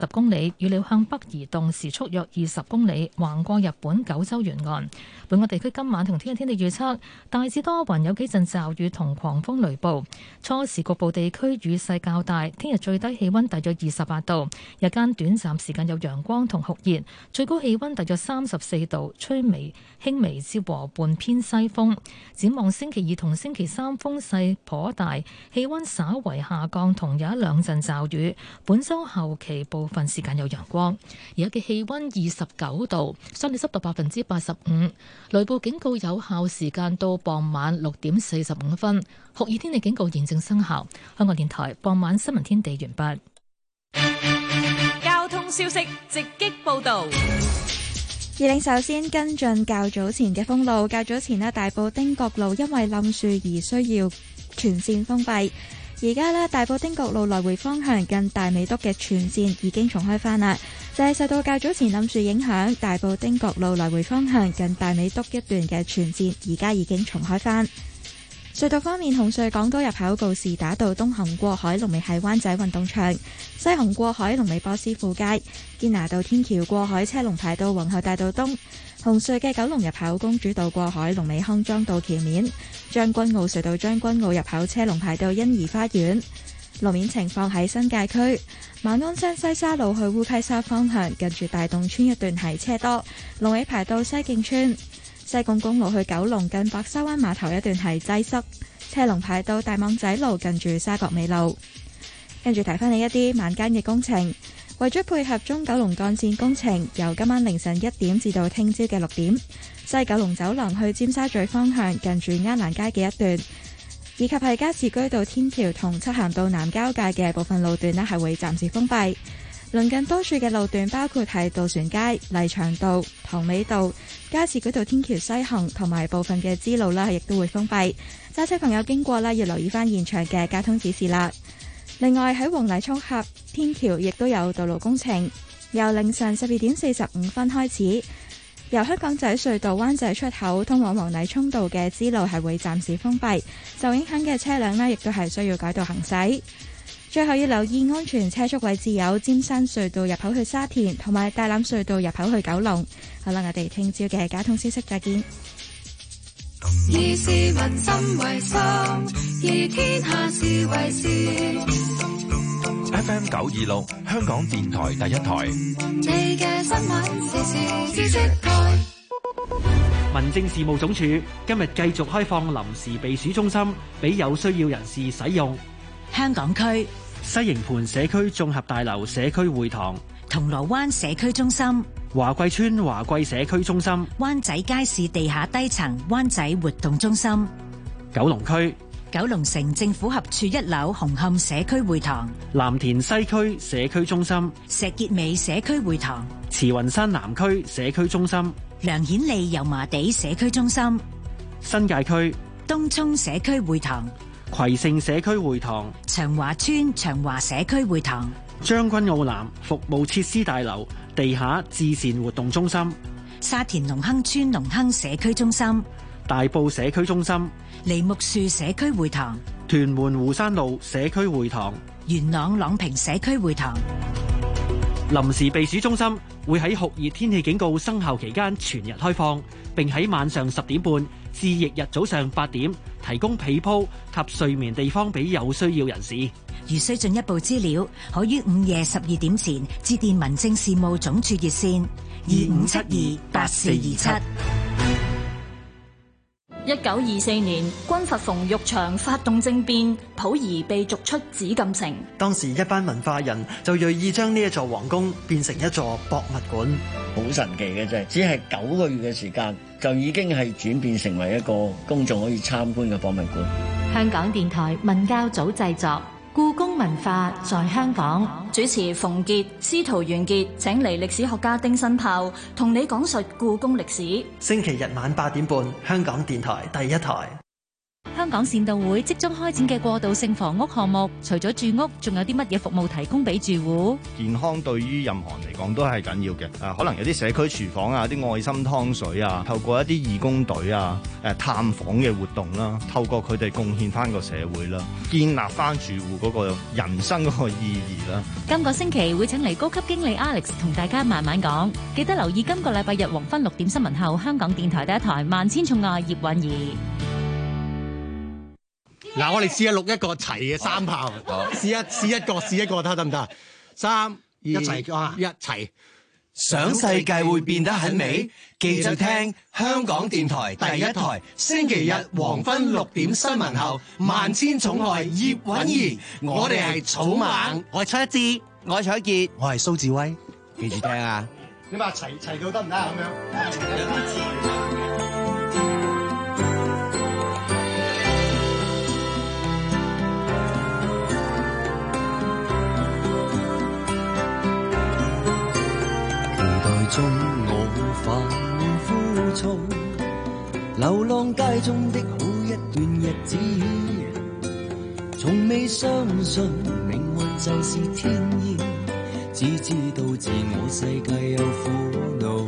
10公里，預料向北移動，時速約20公里，橫過日本九州沿岸。本港地區今晚同聽日天氣預測大致多雲，有幾陣驟雨同狂風雷暴，初時局部地區雨勢較大。聽日最低氣溫大約28度，日間短暫時間有陽光同酷熱，最高氣溫大約34度，吹輕微至和緩偏西風。展望星期二同星期三風勢頗大，氣溫稍為下降，同有一兩陣驟雨。本週後期部分時間有陽光。而家嘅氣溫29度，相對濕度85%。雷暴警告有效時間到傍晚6點45分，酷熱天氣警告現正生效。香港電台傍晚新聞天地完畢。 交通消息直擊報道。 首先跟進較早前嘅封路，較早前大埔汀角路因為冧樹而需要全線封閉。而家大埔汀角路來回方向近大美督嘅全線已經重開返啦，就係受到較早前冧樹影響，大埔汀角路來回方向近大美督一段嘅全線而家已經重開返。隧道方面，紅隧港島入口告士打道東行過海龍尾喺灣仔運動場，西行過海龍尾波斯富街，堅拿道天橋過海車龍排到皇后大道東。紅隧嘅九龍入口公主道過海龍尾康莊道橋面，將軍澳隧道將軍澳入口車龍排到欣怡花園。路面情況喺新界區馬鞍山西沙路去烏溪沙方向，近住大洞村一段係車多，龍尾排到西徑村。西貢公路去九龍近白沙灣碼頭一段係擠塞，車龍排到大網仔路近住沙角尾路。跟住提翻你一啲晚間嘅工程，為咗配合中九龍幹線工程，由今晚凌晨1點至到聽朝嘅6點，西九龍走廊去尖沙咀方向近住鴉蘭街嘅一段，以及係加士居道天橋同漆咸道南交界嘅部分路段呢係會暫時封閉。鄰近多處嘅路段包括係渡船街、麗翔道、塘尾道、加士居道天橋西行同埋部分嘅支路啦，亦都會封閉。揸車朋友經過啦，要留意翻現場嘅交通指示啦。另外喺黃泥涌峽天橋亦都有道路工程，由凌晨12點45分開始，由香港仔隧道灣仔出口通往黃泥涌道嘅支路係會暫時封閉，受影響嘅車輛呢亦都係需要改道行駛。最後要留意安全車速位置有尖山隧道入口去沙田，同埋大欖隧道入口去九龍。好啦，我哋聽朝嘅交通消息再見。 以市民心為心，以天下事為事。 FM 926，香港電台第一台。 你嘅新聞時事知識台。 民政事務總署今日繼續開放臨時避暑中心俾有需要人士使用。 香港區西營盤社區綜合大樓社區會堂、 銅鑼灣社區中心、 華貴村華貴社區中心、 灣仔街市地下低層灣仔活動中心、 九龍區九龍城政府合署1樓紅磡社區會堂、 藍田西區社區中心、 石硤尾社區會堂、 慈雲山南區社區中心、 梁顯利油麻地社區中心、 新界區東涌社區會堂、 葵盛社區會堂、 長華村長華社區會堂、 將軍澳南服務設施大樓地下至善活動中心、 沙田隆亨村隆亨社區中心、 大埔社區中心、 梨木樹社區會堂、 屯門湖山路社區會堂、 元朗朗屏社區會堂。 臨時避暑中心會喺酷熱天氣警告生效期間全日開放，並喺晚上10點半至翌日早上8點提供被鋪及睡眠地方俾有需要人士。 如需進一步資料，可於午夜12點前致電民政事務總署熱線25728427。 1924年，軍閥馮玉祥發動政變，溥儀被逐出紫禁城。 當時一班文化人就銳意將呢一座皇宮變成一座博物館， 好神奇嘅啫！只係9個月嘅時間，就已經係轉變成為一個公眾可以參觀嘅博物館。 香港電台文教組製作《故宮文化在香港》， 主持馮傑、司徒元傑，請嚟歷史學家丁新豹同你講述故宮歷史。 星期日晚8點半，香港電台第一台。 香港善道會即將開展嘅過渡性房屋項目，除咗住屋，仲有啲乜嘢服務提供俾住戶？ 健康對於任何人嚟講都係緊要嘅。可能有啲社區廚房啊，啲愛心湯水啊，透過一啲義工隊啊，探訪嘅活動啦，透過佢哋貢獻翻個社會啦，建立翻住戶嗰個人生嗰個意義啦。 今個星期會請嚟高級經理 Alex 同大家慢慢講，記得留意今個禮拜日黃昏6點新聞後，香港電台第一台萬千寵愛葉韻儀。 嗱，我哋試下錄一個齊嘅3炮，試一個得唔得？3、2、一齊。 想世界會變得很美，記住聽香港電台第一台，星期日黃昏6點新聞後，萬千寵愛葉韻儀，我哋係草蜢， 我係蔡一智， 我係彩傑， 我係蘇志威， 記住聽啊！ 你話齊到得唔得咁樣？ 中我反枯燥，流浪街中的好一段日子，從未相信命運就是天意，只知道自我世界有苦惱。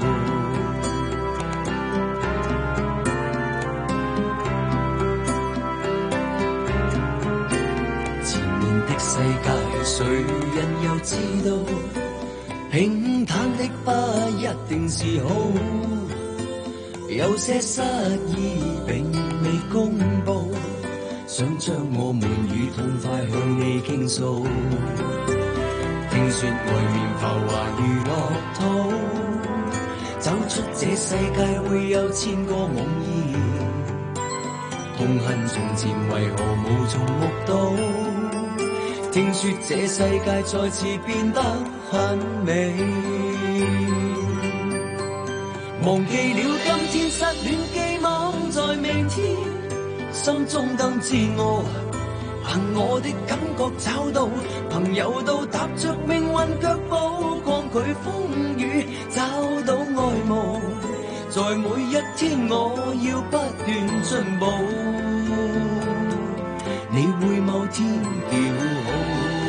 前面的世界誰人又知道？平坦的不一定是好，有些失意並未公布，想將我們與痛快向你傾訴。聽說外面浮華如樂土，走出這世界會有千個夢兒，痛恨從前為何無從目睹？聽說這世界再次變得很美，忘記了今天失戀寄望在明天，心中更自我，憑我的感覺找到，朋友都踏着命運腳步，抗拒風雨，找到愛慕，在每一天我要不斷進步，你會某天叫好。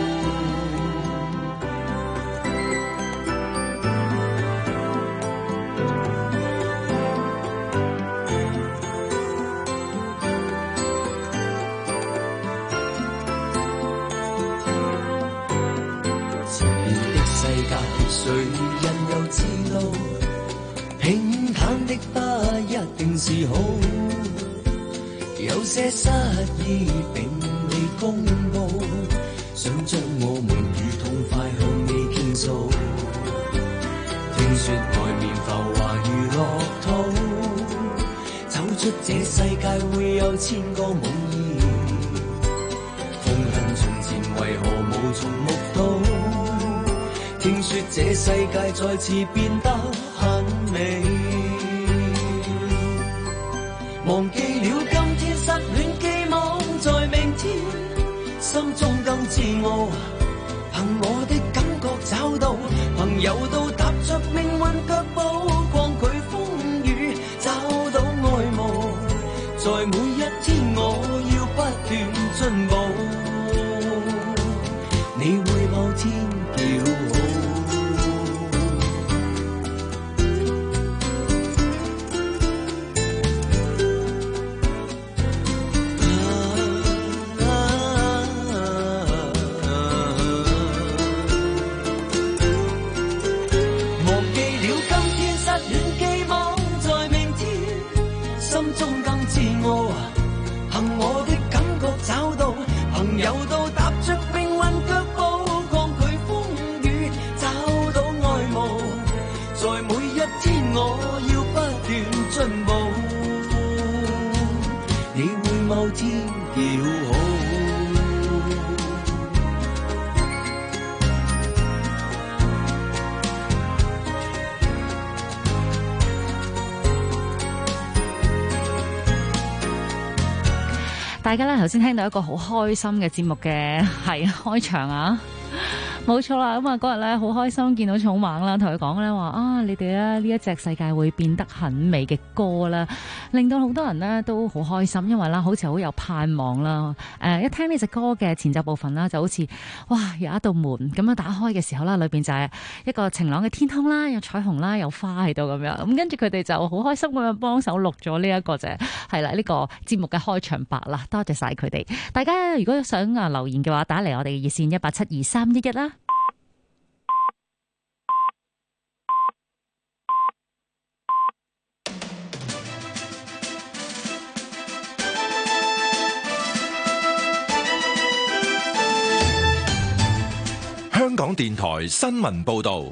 誰人又知道，平坦的不一定是好，有些失意並未公佈，想將我們與痛快向你傾訴。聽說外面浮華如樂土，走出這世界會有千個夢兒，痛恨從前為何無從目睹。聽說這世界再次變得很美，忘記了今天失戀寄望在明天，心中更自我，憑我的感覺找到，朋友都踏着命運腳步，抗拒風雨，找到愛慕，在每一天我要不斷進步，你會某天叫好。 大家咧頭先聽到一個好開心嘅節目嘅係開場啊！ 冇錯啦，咁啊嗰日咧好開心見到草蜢啦，同佢講咧話啊，你哋咧呢一隻世界會變得很美嘅歌啦，令到好多人咧都好開心，因為啦好似好有盼望啦。一聽呢隻歌嘅前奏部分啦，就好似哇有一道門咁樣打開嘅時候啦，裏邊就係一個晴朗嘅天空啦，有彩虹啦，有花喺度咁樣。咁跟住佢哋就好開心咁樣幫手錄咗呢一個就係啦呢個節目嘅開場白啦，多謝晒佢哋。大家如果想留言嘅話，打嚟我哋嘅熱線1872311啦。 香港電台新聞報道，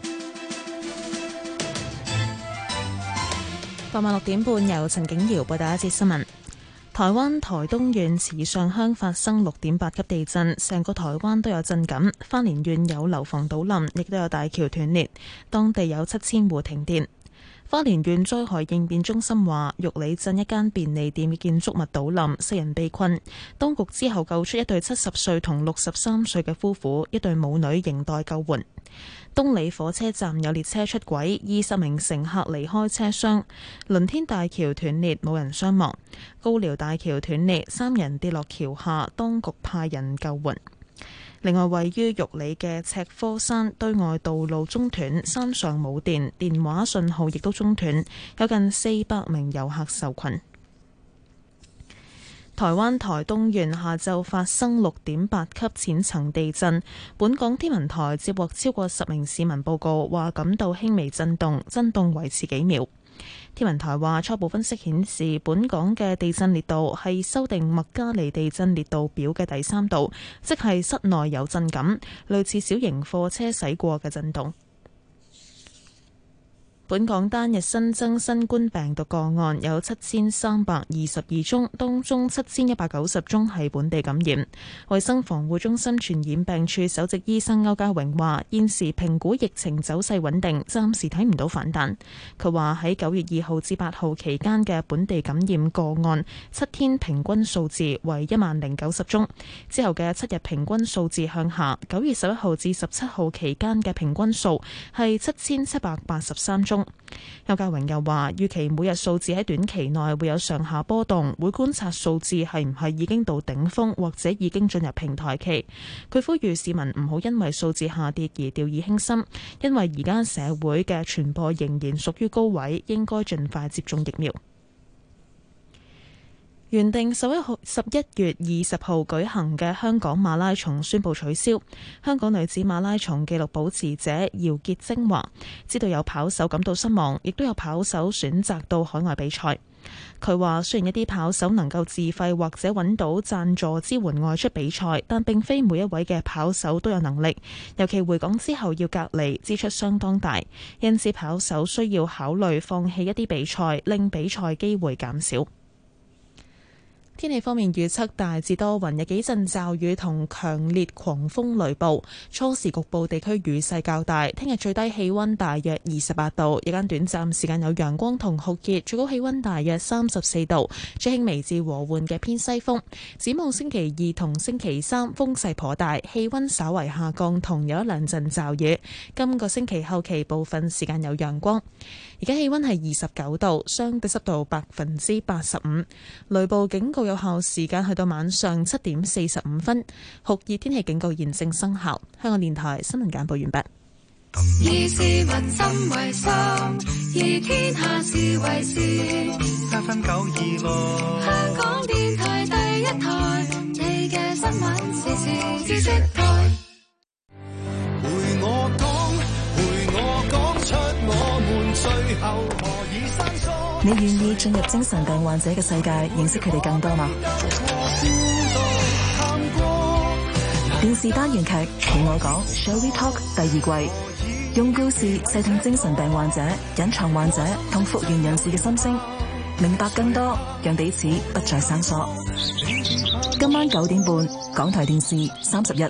傍晚6點半由陳景瑤報道一節新聞。台灣台東縣池上鄉發生6.8級地震，成個台灣都有震感。花蓮縣有樓房倒冧，亦都有大橋斷裂，當地有7000戶停電。花蓮縣災害應變中心話，玉里鎮一間便利店嘅建築物倒冧，4人被困。當局之後救出一對70歲同63歲嘅夫婦，一對母女仍待救援。東里火車站有列車出軌，20名乘客離開車廂。倫天大橋斷裂，冇人傷亡。高寮大橋斷裂，3人跌落橋下，當局派人救援。另外，位於玉里嘅赤科山對外道路中斷，山上冇電，電話信號亦都中斷，有近400名遊客受困。台灣台東縣下晝發生6.8級淺層地震，本港天文台接獲超過10名市民報告，話感到輕微震動，震動維持幾秒。天文台話初步分析顯示，本港嘅地震烈度係修訂麥加利地震烈度表嘅第3度，即係室內有震感，類似小型貨車駛過嘅震動。本港單日新增新冠病毒個案有7322宗，當中7190宗係本地感染。衛生防護中心傳染病處首席醫生歐家榮話，現時評估疫情走勢穩定，暫時睇唔到反彈。佢話喺9月2號至8號期間嘅本地感染個案7天平均數字為10090宗，之後嘅7日平均數字向下。9月11號至17號期間嘅平均數係7783宗。歐家榮又話，預期每日數字喺短期內會有上下波動，會觀察數字係唔係已經到頂峰或者已經進入平台期。佢呼籲市民唔好因為數字下跌而掉以輕心，因為而家社會嘅傳播仍然屬於高位，應該盡快接種疫苗。原定11月20號舉行嘅香港馬拉松宣布取消。香港女子馬拉松紀錄保持者姚潔貞話，知道有跑手感到失望，亦都有跑手選擇到海外比賽。佢話，雖然一啲跑手能夠自費或者揾到贊助支援外出比賽，但並非每一位嘅跑手都有能力，尤其回港之後要隔離，支出相當大，因此跑手需要考慮放棄一啲比賽，令比賽機會減少。天氣方面預測大致多雲，有幾陣驟雨同強烈狂風雷暴，初時局部地區雨勢較大。聽日最低氣溫大約28度，日間短暫時間有陽光同酷熱，最高氣溫大約34度，吹輕微至和緩嘅偏西風。展望星期2同星期3風勢頗大，氣溫稍為下降，同有一兩陣驟雨。今個星期後期部分時間有陽光。而家氣溫係29度，相對濕度85%，雷暴警告有效時間去到晚上7點45分，酷熱天氣警告現正生效。香港電台新聞簡報完畢。 以市民心為心，以天下事為事。7分926，香港電台第一台，你嘅新聞時事知識台。 陪我講出我們最後何以生疏。 你願意進入精神病患者嘅世界，認識佢哋更多嗎？電視單元劇《陪我講 Shall We Talk》第2季，用故事細聽精神病患者、隱藏患者同復原人士嘅心聲，明白更多，讓彼此不再生疏。今晚9點半，港台電視31。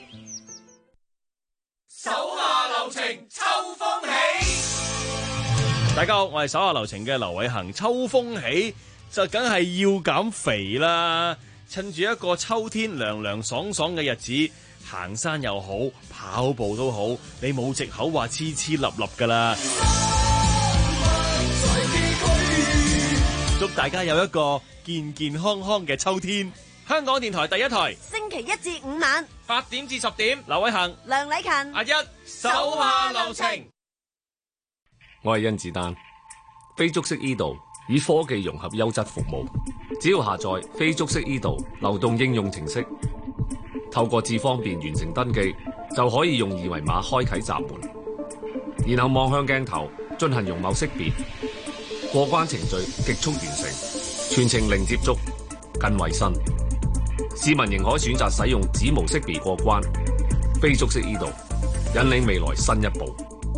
手下留情，秋風起。大家好，我係手下留情嘅劉偉恒。秋風起就梗係要減肥啦，趁住一個秋天涼涼爽爽嘅日子， 行山又好，跑步都好，你冇藉口話黐黐立立㗎啦。祝大家有一個健健康康嘅秋天。香港電台第一台， 星期一至五晚 8點至10點，劉偉恒、 梁禮勤、 阿一手下留情。 我係甄子丹，非觸式 e 道以科技融合優質服務，只要下載非觸式 e 道流動應用程式，透過智方便完成登記，就可以用二維碼開啟閘門，然後望向鏡頭進行容貌識別，過關程序極速完成，全程零接觸，更衛生。市民仍可選擇使用指模識別過關，非觸式 e 道引領未來新一步。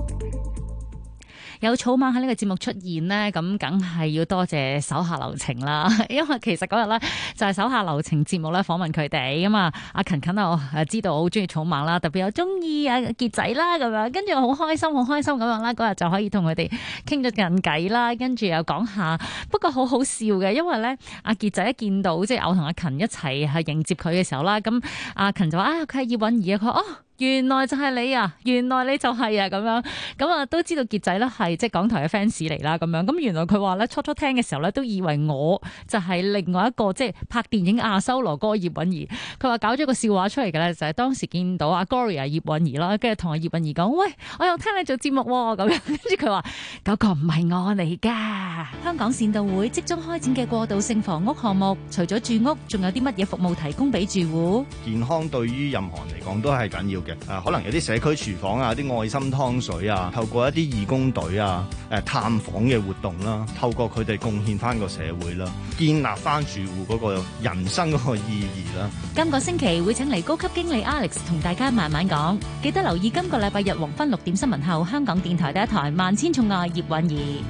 有草蜢喺呢個節目出現呢，咁梗係要多謝手下留情啦。因為其實嗰日呢，就係手下留情節目咧訪問佢哋咁啊，阿勤我知道我好中意草蜢啦，特別有中意阿傑仔啦咁樣，跟住我好開心咁樣啦，嗰日就可以同佢哋傾咗陣偈啦，跟住又講下，不過好好笑嘅，因為咧阿傑仔一見到即係我同阿勤一齊係迎接佢嘅時候啦，咁阿勤就話佢係葉韻儀啊，佢話哦。原來就係你啊！原來你就係啊！咁啊都知道傑仔咧係即係港台嘅 fans 嚟啦，咁樣咁原來佢話咧初聽嘅時候咧都以為我就係另外一個即係拍電影亞修羅嗰個葉韻儀。佢話搞咗個笑話出嚟嘅咧，就係當時見到阿 Gloria 葉韻儀啦，跟住同阿葉韻儀講：喂，我又聽你做節目喎，咁樣跟住佢話嗰個唔係我嚟㗎。香港善道會即將開展嘅過渡性房屋項目，除咗住屋，仲有啲乜嘢服務提供俾住戶？ 健康對於任何人嚟講都係緊要嘅。可能有啲社區廚房啊，啲愛心湯水啊，透過一啲義工隊啊，探訪嘅活動啦，透過佢哋貢獻翻個社會啦，建立翻住戶嗰個人生嗰個意義啦。 今個星期會請嚟高級經理 Alex 同大家慢慢講，記得留意今個禮拜日黃昏6點新聞後，香港電台第一台《萬千寵愛葉韻儀》。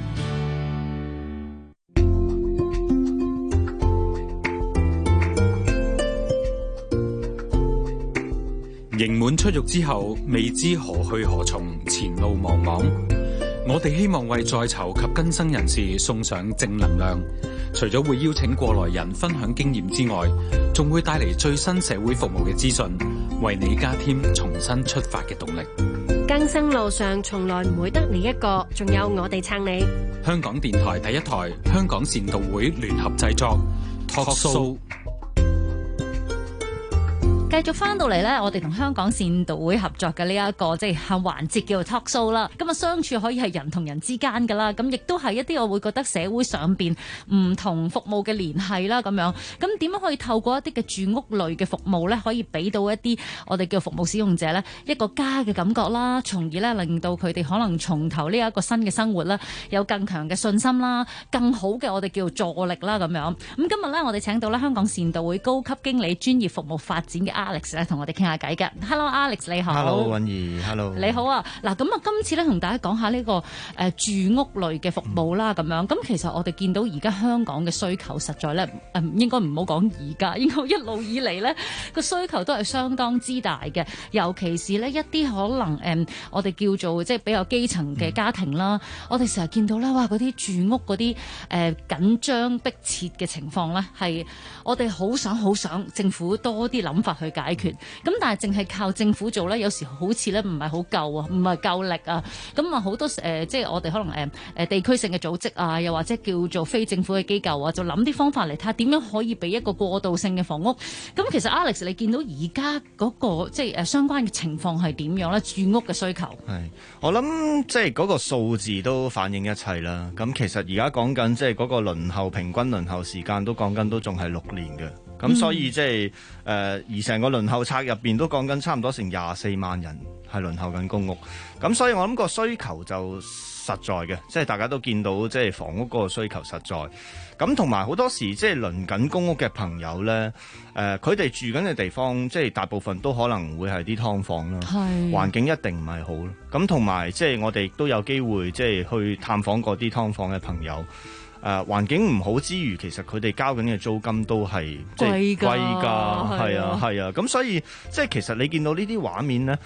刑滿出獄之後，未知何去何從，前路茫茫。我哋希望為在囚及更生人士送上正能量。除咗會邀請過來人分享經驗之外，仲會帶嚟最新社會服務嘅資訊，為你加添重新出發嘅動力。 更生路上從來唔會得你一個，仲有我哋撐你。 香港電台第一台，香港善道會聯合製作 Talk Show。 繼續翻到嚟咧，我哋同香港善道會合作嘅呢一個即係環節叫做 talk show 啦。咁啊，相處可以係人同人之間噶啦，咁亦都係一啲我會覺得社會上邊唔同服務嘅聯繫啦。咁樣咁點樣可以透過一啲嘅住屋類嘅服務咧，可以俾到一啲我哋叫服務使用者咧一個家嘅感覺啦，從而咧令到佢哋可能從頭呢一個新嘅生活啦，有更強嘅信心啦，更好嘅我哋叫做助力啦咁樣。咁今日咧，我哋請到咧香港善道會高級經理專業服務發展嘅Alex 咧同我哋傾下偈嘅。Hello Alex 你好。 Hello 韻儀 Hello 你好啊。嗱咁啊，今次咧同大家講下呢個住屋類嘅服務啦，咁樣咁其實我哋見到而家香港嘅需求實在咧應該唔好講而家，應該一路以嚟咧個需求都係相當之大嘅，尤其是咧一啲可能我哋叫做即係比較基層嘅家庭啦，我哋成日見到咧哇嗰啲住屋嗰啲緊張迫切嘅情況咧，係我哋好想政府多啲諗法去解決。咁但係淨係靠政府做咧，有時好似咧唔係好夠啊，唔係夠力啊。咁啊好多即係我哋可能地區性嘅組織啊，又或者叫做非政府嘅機構啊，就諗啲方法嚟睇下點樣可以俾一個過渡性嘅房屋。咁其實 Alex 你見到而家嗰個即係相關嘅情況係點樣咧？住屋嘅需求係我諗即係嗰個數字都反映一切啦。咁其實而家講緊即係嗰個輪候平均輪候時間都講緊都仲係6年嘅。咁所以即係而成個輪候冊入邊都講緊差唔多成24萬人係輪候緊公屋。咁所以我諗個需求就實在嘅，即係大家都見到即係房屋嗰個需求實在。咁同埋好多時即係輪緊公屋嘅朋友咧，佢哋住緊嘅地方即係大部分都可能會係啲劏房啦，環境一定唔係好。咁同埋即係我哋都有機會即係去探訪嗰啲劏房嘅朋友。環境唔好之餘，其實佢哋交緊嘅租金都係即係貴㗎，係啊。咁所以即係其實你見到呢啲畫面咧，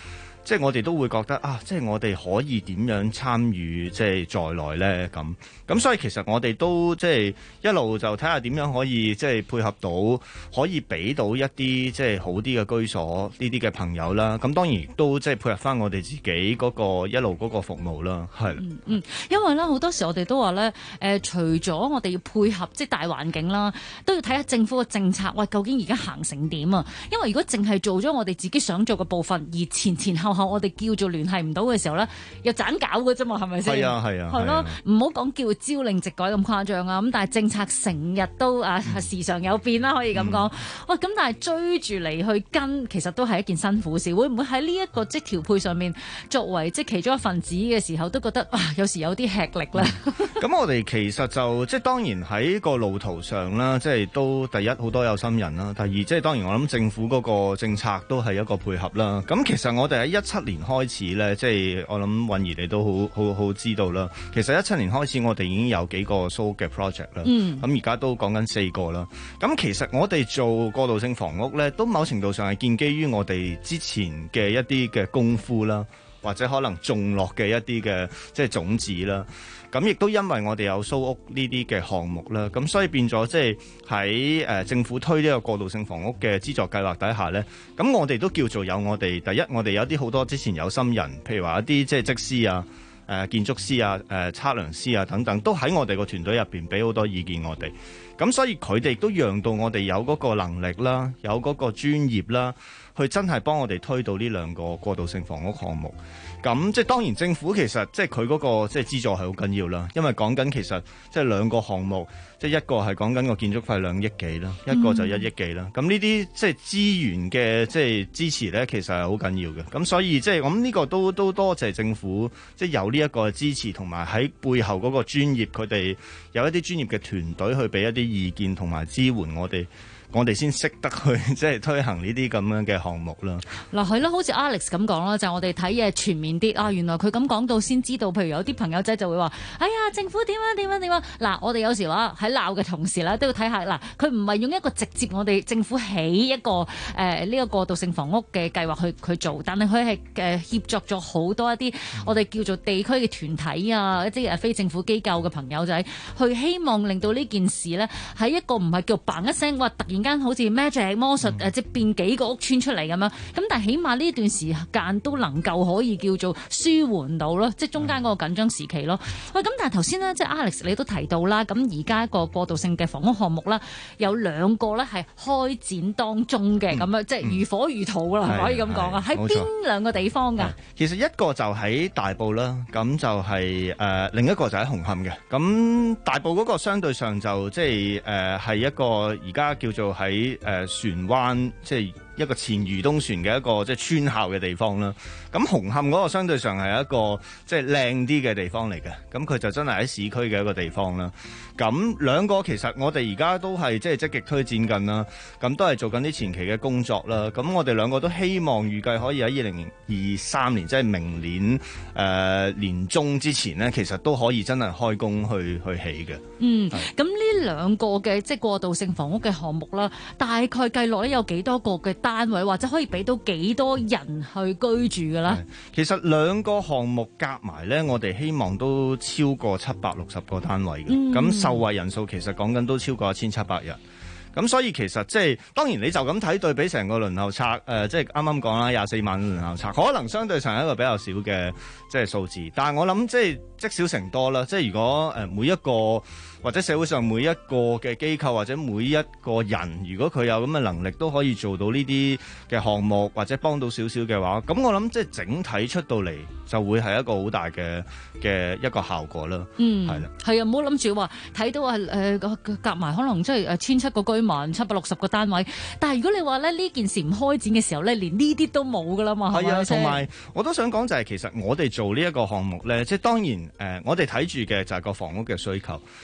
即係我哋都會覺得啊，即係我哋可以點樣參與即係在內咧咁，所以其實我哋都即係一路就睇下點樣可以即係配合到，可以俾到一啲即係好啲嘅居所呢啲嘅朋友啦。咁當然亦都即係配合翻我哋自己嗰個一路嗰個服務啦，係。 因為咧好多時我哋都話咧除咗我哋要配合即係大環境啦，都要睇下政府嘅政策，喂究竟而家行成點啊？因為如果淨係做咗我哋自己想做嘅部分，而前後我哋叫做聯繫唔到嘅時候咧，又盞搞嘅啫嘛，係咪先？係啊，係咯，唔好講叫朝令夕改咁誇張啊！咁但係政策成日都時常有變啦，可以咁講。喂，咁但係追住嚟去跟，其實都係一件辛苦事。會唔會喺呢一個即調配上面，作為即其中一份子嘅時候，都覺得有時有啲吃力咧？ 咁我哋其實就即係當然喺個路途上啦，即係都第一好多有心人啦，第二即係當然我諗政府嗰個政策都係一個配合啦。咁其實我哋喺17年開始咧，即係我諗韻儀你都好知道啦。其實17年開始我哋已經有幾個 SO 嘅 project 啦，咁而家都講緊4個啦。咁其實我哋做過渡性房屋咧，都某程度上係建基於我哋之前嘅一啲嘅功夫啦，或者可能種落嘅一啲嘅即係種子啦。咁亦都因為我哋有蘇屋呢啲嘅項目啦，咁所以變咗即係喺政府推呢個過渡性房屋嘅資助計劃底下咧，咁我哋都叫做有我哋第一，我哋有啲好多之前有心人，譬如話一啲即係則師啊、建築師啊、測量師啊等等，都喺我哋個團隊入邊俾好多意見我哋。咁所以佢哋都讓到我哋有嗰個能力啦，有嗰個專業啦，去真係幫我哋推到呢2個過渡性房屋項目。咁即係當然政府其實即係佢嗰個即係資助係好緊要啦，因為講緊其實即係2個項目，即係一個係講緊個建築費2億幾啦，一個就1億幾啦。咁呢啲即係資源嘅即係支持咧，其實係好緊要嘅。咁所以即係我諗呢個都多謝政府，即係有呢一個支持，同埋喺背後嗰個專業，佢哋有一啲專業嘅團隊去俾一啲意見同埋支援我哋先識得去即係推行呢啲咁樣嘅項目啦。 嗱係咯，好似 Alex 咁講啦，就係我哋睇嘢全面啲啊。原來佢咁講到先知道，譬如有啲朋友仔就會話：哎呀，政府點樣。嗱，我哋有時話喺鬧嘅同時咧，都要睇下嗱，佢唔係用一個直接我哋政府起一個呢個過渡性房屋嘅計劃去做，但係佢係協作咗好多一啲我哋叫做地區嘅團體啊，一啲非政府機構嘅朋友仔，去希望令到呢件事呢，喺一個唔係叫嘭一聲話突然間好似 magic 魔術即變幾個屋村出嚟咁樣，咁但係起碼呢段時間都能夠可以叫做舒緩到咯，即中間嗰個緊張時期咯。喂，咁但係頭先呢，即 Alex 你都提到啦，咁而家一個過渡性嘅房屋項目啦，有2個咧係開展當中嘅，咁樣即係如火如荼啦，可以咁講啊。喺邊2個地方㗎？ 其實一個就喺大埔啦，咁就係另一個就喺紅磡嘅。咁大埔嗰個相對上就即係係一個而家叫做喺船灣，即係一個前漁東船嘅一個即係村校嘅地方啦。咁紅磡嗰個相對上係一個即係靚啲嘅地方嚟嘅，咁佢就真係喺市區嘅一個地方啦。咁2個其實我哋而家都係即係積極推薦緊啦，咁都係做緊啲前期嘅工作啦。咁我哋2個都希望預計可以喺2023年，即係明年年中之前呢，其實都可以真係開工去起嘅。 咁呢2個嘅即係過渡性房屋嘅項目啦，大概計落咧有幾多個嘅單位，或者可以俾到幾多人去居住㗎啦？ 其實2個項目夾埋咧，我哋希望都超過760個單位嘅。咁受惠人數其實講緊都超過1700人。咁所以其實即係當然你就咁睇對比成個輪候冊，即係啱啱講啦，24萬輪候冊，可能相對上係一個比較少嘅即係數字。但係我諗即係積少成多啦，即係如果每一個或者社會上每一個嘅機構或者每一個人，如果佢有咁嘅能力都可以做到呢啲嘅項目或者幫到少少嘅話，咁我諗即係整體出到嚟就會係一個好大嘅一個效果啦。係啦， 係啊，唔好諗住話睇到夾埋可能即係1700個居民，760個單位。但係如果你話咧呢件事唔開展嘅時候咧，連呢啲都冇噶啦嘛。係啊， 同埋我都想講就係其實我哋做呢一個項目咧，即係當然我哋睇住嘅就係個房屋嘅需求。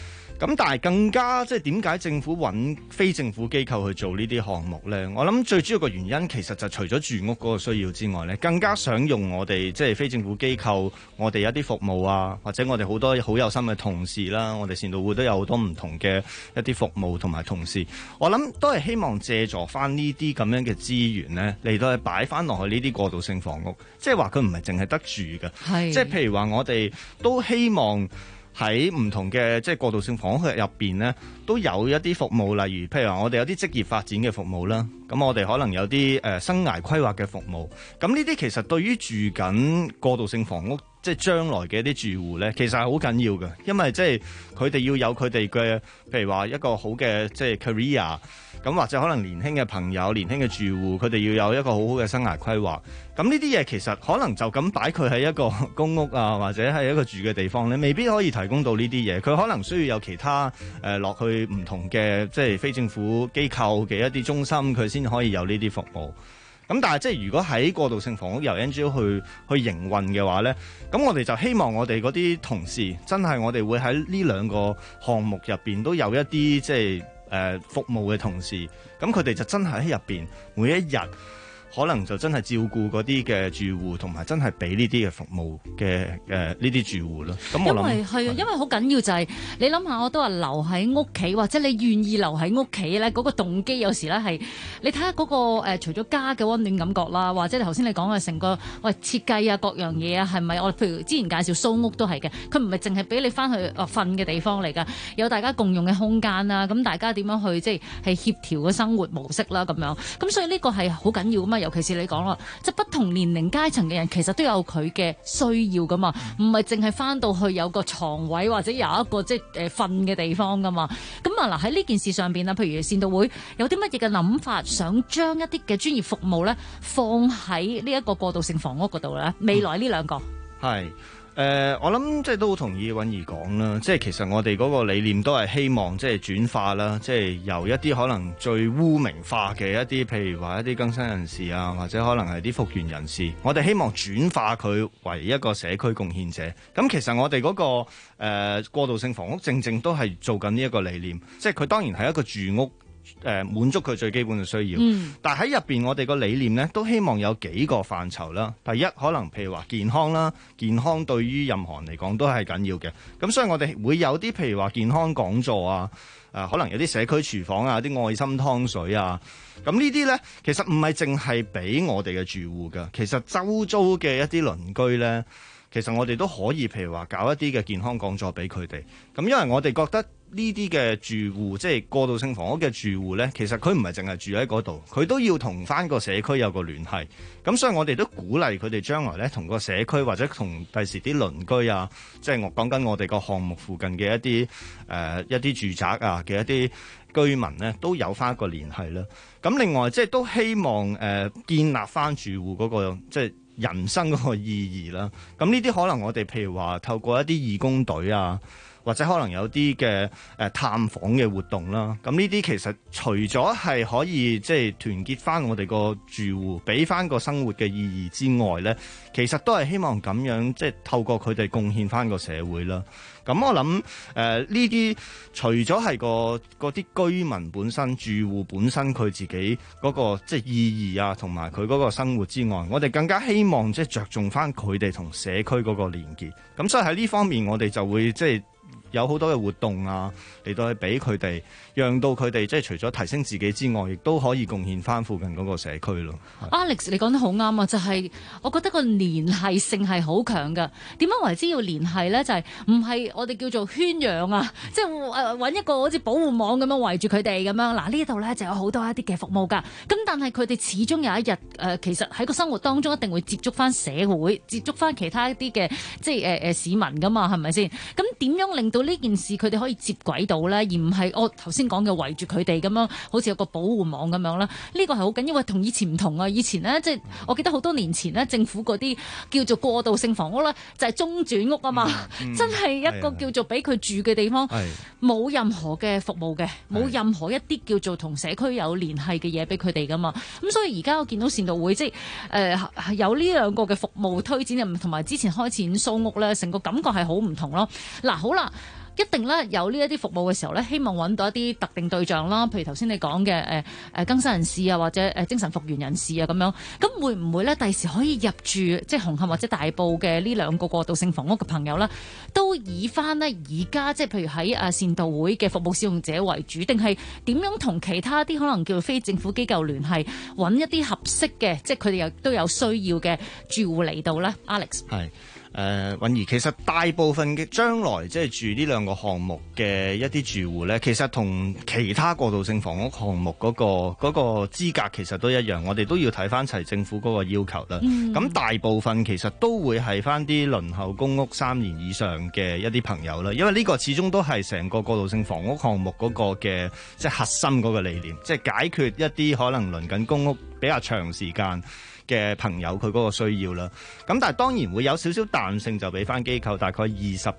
咁但係更加即係點解政府揾非政府機構去做呢啲項目呢？我諗最主要個原因其實就除咗住屋嗰個需要之外呢，更加想用我哋即係非政府機構，我哋一啲服務啊，或者我哋好多好有心嘅同事啦，我哋善導會都有好多唔同嘅一啲服務同埋同事，我諗都係希望借助翻呢啲咁樣嘅資源呢，嚟到去擺翻落去呢啲過渡性房屋，即係話佢唔係淨係得住嘅，即係譬如話我哋都希望喺唔同嘅即係過渡性房屋入邊呢，都有一啲服務，例如譬如話我哋有啲職業發展嘅服務啦，咁我哋可能有啲生涯規劃嘅服務，咁呢啲其實對於住緊過渡性房屋即係將來嘅一啲住戶呢，其實係好緊要嘅，因為即係佢哋要有佢哋嘅譬如話一個好嘅即係 career， 咁或者可能年輕嘅朋友、年輕嘅住戶，佢哋要有一個好好嘅生涯規劃。咁呢啲嘢其實可能就咁擺佢喺一個公屋啊，或者係一個住嘅地方咧，未必可以提供到呢啲嘢。佢可能需要有其他落去唔同嘅即係非政府機構嘅一啲中心，佢先可以有呢啲服務。咁但係即係如果喺過渡性房屋由 NGO 去營運嘅話咧，咁我哋就希望我哋嗰啲同事真係我哋會喺呢兩個項目入邊都有一啲即係服務嘅同事，咁佢哋就真係喺入邊每一日可能就真係照顧嗰啲嘅住戶，同埋真係俾呢啲嘅服務嘅呢啲住戶咯。咁我諗因為係啊，因為好緊要就係你諗下，我都話留喺屋企，或者你願意留喺屋企咧，嗰個動機有時咧係你睇下嗰個除咗家嘅溫暖感覺啦，或者頭先你講嘅成個設計啊各樣嘢啊，係咪我譬如之前介紹蘇屋都係嘅，佢唔係淨係俾你翻去瞓嘅地方嚟㗎，有大家共用嘅空間啦，咁大家點樣去即係協調嘅生活模式啦咁樣，咁所以呢個係好緊要㗎嘛。尤其是你講啦，即係不同年齡階層嘅人其實都有佢嘅需要噶嘛，唔係淨係翻到去有個床位或者有一個即係瞓嘅地方噶嘛。咁啊嗱喺呢件事上邊啊，譬如善導會有啲乜嘢嘅諗法，想將一啲嘅專業服務咧放喺呢一個過渡性房屋嗰度咧？未來呢兩個係。我諗即係都好同意允兒講啦，即係其實我哋嗰個理念都係希望即係轉化啦，即係由一啲可能最污名化嘅一啲，譬如話一啲更生人士啊，或者可能係啲復原人士，我哋希望轉化佢為一個社區貢獻者。咁其實我哋嗰個過渡性房屋正正都係做緊呢一個理念，即係佢當然係一個住屋。滿足佢最基本嘅需要，但係喺入邊我哋個理念呢，都希望有幾個範疇啦。第一，可能譬如話健康啦，健康對於任何人嚟講都係緊要嘅。咁所以我哋會有啲譬如話健康講座啊，可能有啲社區廚房啊，啲愛心湯水啊。咁呢啲呢，其實唔係淨係俾我哋嘅住戶㗎，其實周遭嘅一啲鄰居呢，其實我哋都可以譬如話搞一啲嘅健康講座俾佢哋。咁因為我哋覺得呢啲嘅住戶，即係過渡性房屋嘅住戶呢，其實佢唔係淨係住喺嗰度，佢都要同翻個社區有個聯繫。咁所以我哋都鼓勵佢哋將來呢，同個社區或者同第時啲鄰居啊，即係我講緊我哋個項目附近嘅一啲住宅啊嘅一啲居民呢，都有翻一個聯繫啦。咁另外即係都希望建立翻住戶嗰個即係人生嗰個意義啦。咁呢啲可能我哋譬如話透過一啲義工隊啊，或者可能有啲嘅探訪嘅活動啦，咁呢啲其實除咗係可以即係團結翻我哋個住戶，俾翻個生活嘅意義之外呢，其實都係希望咁樣即係透過佢哋貢獻翻個社會啦。咁我諗呢啲除咗係嗰啲居民本身、住戶本身佢自己嗰個即係意義啊，同埋佢嗰個生活之外，我哋更加希望即係着重翻佢哋同社區嗰個連結。咁所以喺呢方面，我哋就會即係有好多嘅活動啊，嚟到去俾佢哋，讓到佢哋即係除咗提升自己之外，亦都可以貢獻翻附近嗰個社區咯。 Alex， 你講得好啱啊！就係我覺得個聯繫性係好強㗎。點樣為之要聯繫咧？就係唔係我哋叫做圈養啊？即係揾一個好似保護網咁樣圍住佢哋咁樣。嗱，呢度咧就有好多一啲嘅服務㗎。咁但係佢哋始終有一日其實喺個生活當中一定會接觸翻社會，接觸翻其他一啲嘅即係市民㗎嘛，係咪先？咁點樣令到呢件事佢哋可以接軌到咧，而唔係我頭先講嘅圍住佢哋咁樣，好似有個保護網咁樣啦。呢個係好緊要，因為同以前唔同啊。以前呢，即係我記得好多年前呢，政府嗰啲叫做過渡性房屋啦，就係中轉屋啊嘛，真係一個叫做俾佢住嘅地方，冇任何嘅服務嘅，冇任何一啲叫做同社區有聯繫嘅嘢俾佢哋噶嘛。咁所以而家我見到善導會即係有呢兩個嘅服務推展，同埋之前開展蘇屋咧，成個感覺係好唔同咯。嗱， 嗱，好啦。一定咧有呢一啲服務嘅時候咧，希望揾到一啲特定對象啦，譬如頭先你講嘅更生人士啊，或者精神復原人士啊咁樣，咁會唔會咧第時可以入住即係紅磡或者大埔嘅呢兩個過渡性房屋嘅朋友咧，都以翻呢而家即係譬如喺善道會嘅服務使用者為主，定係點樣同其他啲可能叫非政府機構聯繫，揾一啲合適嘅，即係佢哋又都有需要嘅住戶嚟到咧 ？Alex 係。允兒，其實大部分嘅將來即係住呢兩個項目嘅一啲住戶呢，其實同其他過渡性房屋項目嗰個資格其實都一樣，我哋都要睇翻齊政府嗰個要求啦。咁大部分其實都會係翻啲輪候公屋3年以上嘅一啲朋友啦，因為呢個始終都係成個過渡性房屋項目嗰個嘅即係核心嗰個理念，即係解決一啲可能輪緊公屋比較長時間嘅朋友佢嗰個需要啦，咁但係當然會有少少彈性，就俾翻機構大概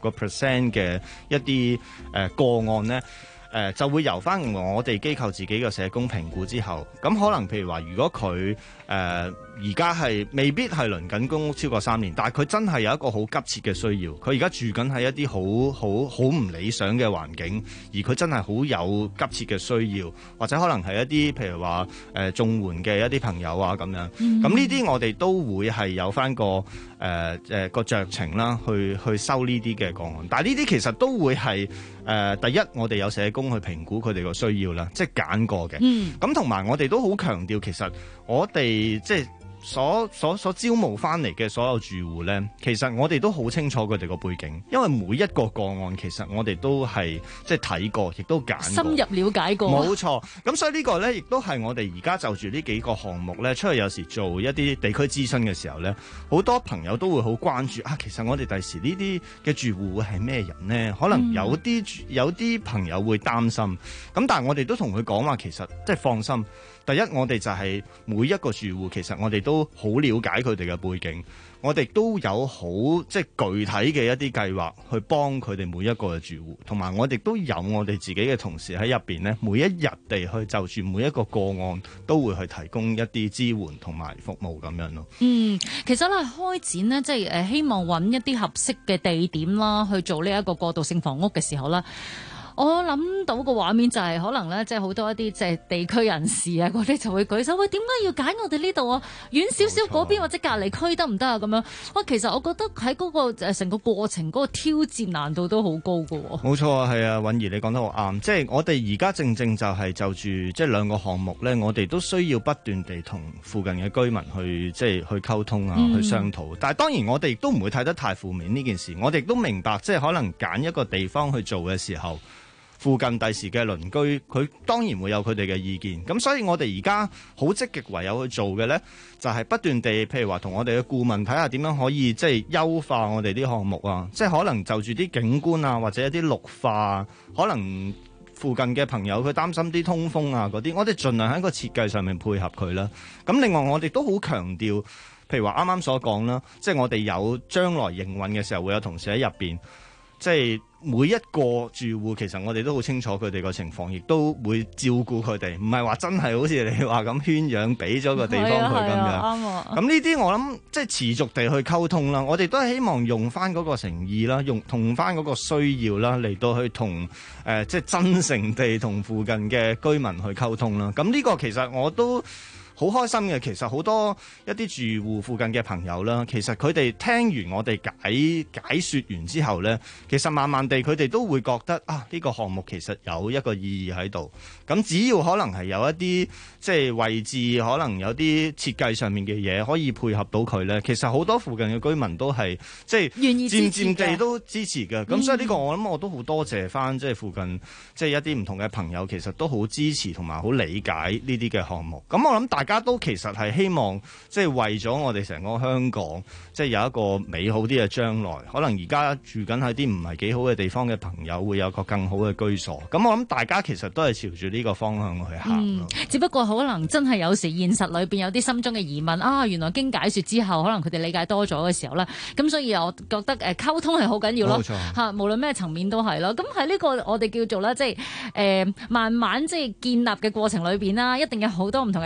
20% 嘅一啲個案呢，就會由翻我哋機構自己嘅社工評估之後，咁可能譬如話，如果佢而家係未必係輪緊公屋超過3年，但係佢真係有一個好急切嘅需要，佢而家住緊喺一啲好唔理想嘅環境，而佢真係好有急切嘅需要，或者可能係一啲譬如話綜援嘅一啲朋友啊咁樣，咁呢啲我哋都會係有翻個酌情啦，去收呢啲嘅個案，但係呢啲其實都會係第一，我哋有社工去評估佢哋個需要啦，即係揀過嘅，咁同埋我哋都好強調，其實我哋即係所招募翻嚟嘅所有住戶呢，其實我哋都好清楚佢哋個背景，因為每一個個案其實我哋都係即係睇過，亦都揀過， 深入了解過。 冇錯，咁所以呢個呢，亦都係我哋而家就住呢幾個項目呢，出去有時做一啲地區諮詢嘅時候呢，好多朋友都會好關注啊。其實我哋第時呢啲嘅住戶會係咩人呢？可能有啲朋友會擔心，咁但係我哋都同佢講話，其實即係放心。第一，我哋就係每一個住戶，其實我哋都好了解佢哋嘅背景，我哋都有好即係具體嘅一啲計劃去幫佢哋每一個嘅住戶，同埋我哋都有我哋自己嘅同事喺入邊呢，每一日地去就住每一個個案都會去提供一啲支援同埋服務咁樣咯。 其實咧開展呢，即係希望揾一啲合適嘅地點啦，去做呢一個過渡性房屋嘅時候啦。我諗到個畫面就係可能咧，即係好多一啲即係地區人士啊，嗰啲就會舉手，喂，點解要揀我哋呢度啊？遠少少嗰邊或者隔離區得唔得啊？咁樣，其實我覺得喺嗰個成個過程嗰個挑戰難度都好高㗎喎。冇錯啊，係啊，允兒你講得好啱，即係我哋而家正就係就住即係兩個項目咧，我哋都需要不斷地同附近嘅居民去即係去溝通啊，去商討。但係當然我哋亦都唔會睇得太負面呢件事，我哋亦都明白即係可能揀一個地方去做嘅時候，附近第時嘅鄰居，佢當然會有佢哋嘅意見，咁所以我哋而家好積極唯有去做嘅呢，就係不斷地，譬如話同我哋嘅顧問睇下點樣可以即係優化我哋啲項目啊，即係可能就住啲景觀啊，或者一啲綠化啊，可能附近嘅朋友佢擔心啲通風啊嗰啲，我哋盡量喺個設計上面配合佢啦。咁另外我哋都好強調，譬如話啱啱所講啦，即係我哋有將來營運嘅時候會有同事喺入邊，即係每一個住戶其實我哋都好清楚佢哋個情況，亦都會照顧佢哋，唔係話真係好似你話咁圈養俾咗個地方佢咁樣。咁呢啲我諗即係持續地去溝通啦。我哋都係希望用翻嗰個誠意啦，用同翻嗰個需要啦嚟到去同即係真誠地同附近嘅居民去溝通啦。咁呢個其實我都好開心嘅，其實好多一啲住戶附近嘅朋友啦，其實佢哋聽完我哋解說完之後呢，其實慢慢地佢哋都會覺得啊，呢個項目其實有一個意義喺度。咁只要可能係有一啲即係位置，可能有啲設計上面嘅嘢可以配合到佢呢，其實好多附近嘅居民都係即係漸漸地都支持嘅。咁所以呢個我諗我都好多謝翻即係附近即係一啲唔同嘅朋友，其實都好支持同埋好理解呢啲嘅項目。咁我諗大家都其實係希望即係為咗我哋成個香港即係有一個美好啲嘅將來，可能而家住緊喺啲唔係幾好嘅地方嘅朋友會有個更好嘅居所。咁我諗大家其實都係朝住呢個方向去行。 只不過可能真係有時現實裏邊有啲心中嘅疑問啊，原來經解說之後可能佢哋理解多咗嘅時候咧，咁所以我覺得溝通係好緊要咯。冇錯嚇，無論咩層面都係咯。咁喺呢個我哋叫做咧，即係慢慢即係建立嘅過程裏邊啦，一定有好多唔同嘅感受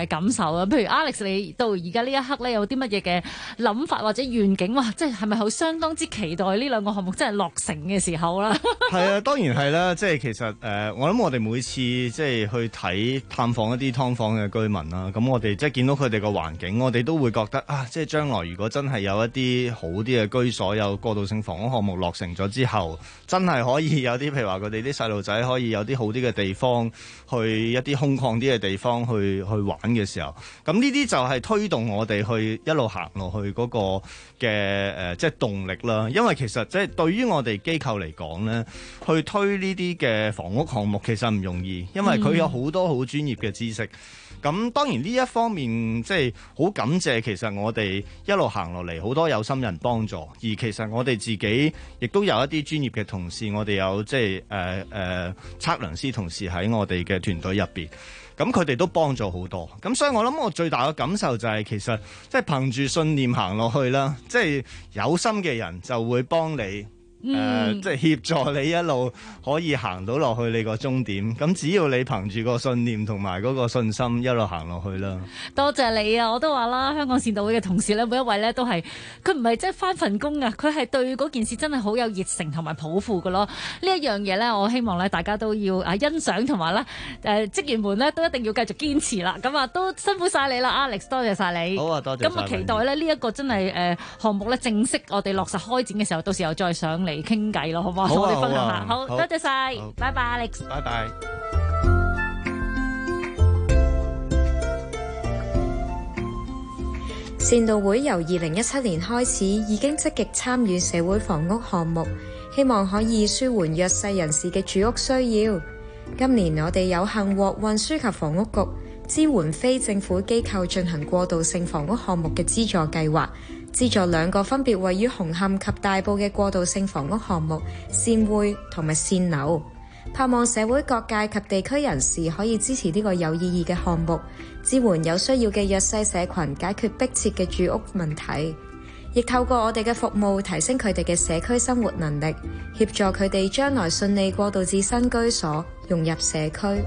頭啊？譬如 Alex，你到而家呢一刻咧，有啲乜嘢嘅諗法或者願景？哇！即係咪好相當之期待呢兩個項目真係落成嘅時候啦？ 係啊，當然係啦。即係其實我諗我哋每次即係去睇探訪一啲劏房嘅居民啦，咁我哋即係見到佢哋個環境，我哋都會覺得啊，即係將來如果真係有一啲好啲嘅居所，有過渡性房屋項目落成咗之後，真係可以有啲譬如話佢哋啲細路仔可以有啲好啲嘅地方，去一啲空曠啲嘅地方去玩嘅時候，咁呢啲就係推動我哋去一路行落去嗰個嘅即係動力啦。因為其實即係對於我哋機構嚟講咧，去推呢啲嘅房屋項目其實唔容易，因為佢有好多好專業嘅知識。咁當然呢一方面即係好感謝，其實我哋一路行落嚟好多有心人幫助，而其實我哋自己亦都有一啲專業嘅同事，我哋有即係測量師同事喺我哋嘅團隊入邊，咁佢哋都幫助好多。咁所以我諗我最大嘅感受就係其實即係憑住信念行落去啦，即係有心嘅人就會幫你。即係協助你一路可以行到落去你個終點，咁只要你憑住個信念同埋嗰個信心一路行落去啦。 多謝你啊！我都話啦，香港善導會嘅同事咧，每一位咧都係佢唔係即係返份工啊，佢係對嗰件事真係好有熱誠同埋抱負㗎咯。呢一樣嘢咧，我希望咧大家都要欣賞同埋咧職員們咧都一定要繼續堅持啦。咁啊都辛苦晒你啦 ，Alex， 多謝晒你。 好啊，多謝晒。 咁啊期待咧呢一個真係項目咧正式我哋落實開展嘅時候，到時候再上嚟傾偈咯，好唔好？我哋分享下。好，多謝晒，拜拜 ，Alex。 拜拜。 善導會由2017年開始已經積極參與社會房屋項目，希望可以舒緩弱勢人士嘅住屋需要。今年我哋有幸獲運輸及房屋局支援非政府機構進行過渡性房屋項目嘅資助計劃，資助2個分別位於紅磡及大埔嘅過渡性房屋項目善匯同埋善樓，盼望社會各界及地區人士可以支持呢個有意義嘅項目，支援有需要嘅弱勢社群解決迫切嘅住屋問題，亦透過我哋嘅服務提升佢哋嘅社區生活能力，協助佢哋將來順利過渡至新居所，融入社區。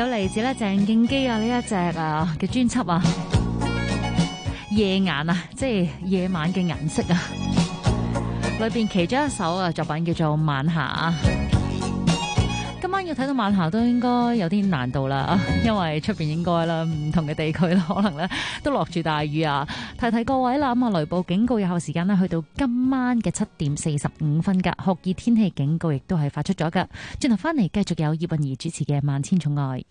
有嚟自咧鄭敬基啊呢一隻啊嘅專輯啊，夜顏啊，即係夜晚嘅顏色啊，裏邊其中一首啊作品叫做《晚霞》。今晚要睇到晚霞都應該有啲難度啦，因為出邊應該啦，唔同嘅地區啦，可能咧都落住大雨啊。提各位啦，咁啊雷暴警告有效時間呢，去到今晚嘅7:45噶，酷熱天氣警告亦都係發出咗噶。轉頭翻嚟繼續有葉韻儀主持嘅《萬千寵愛》。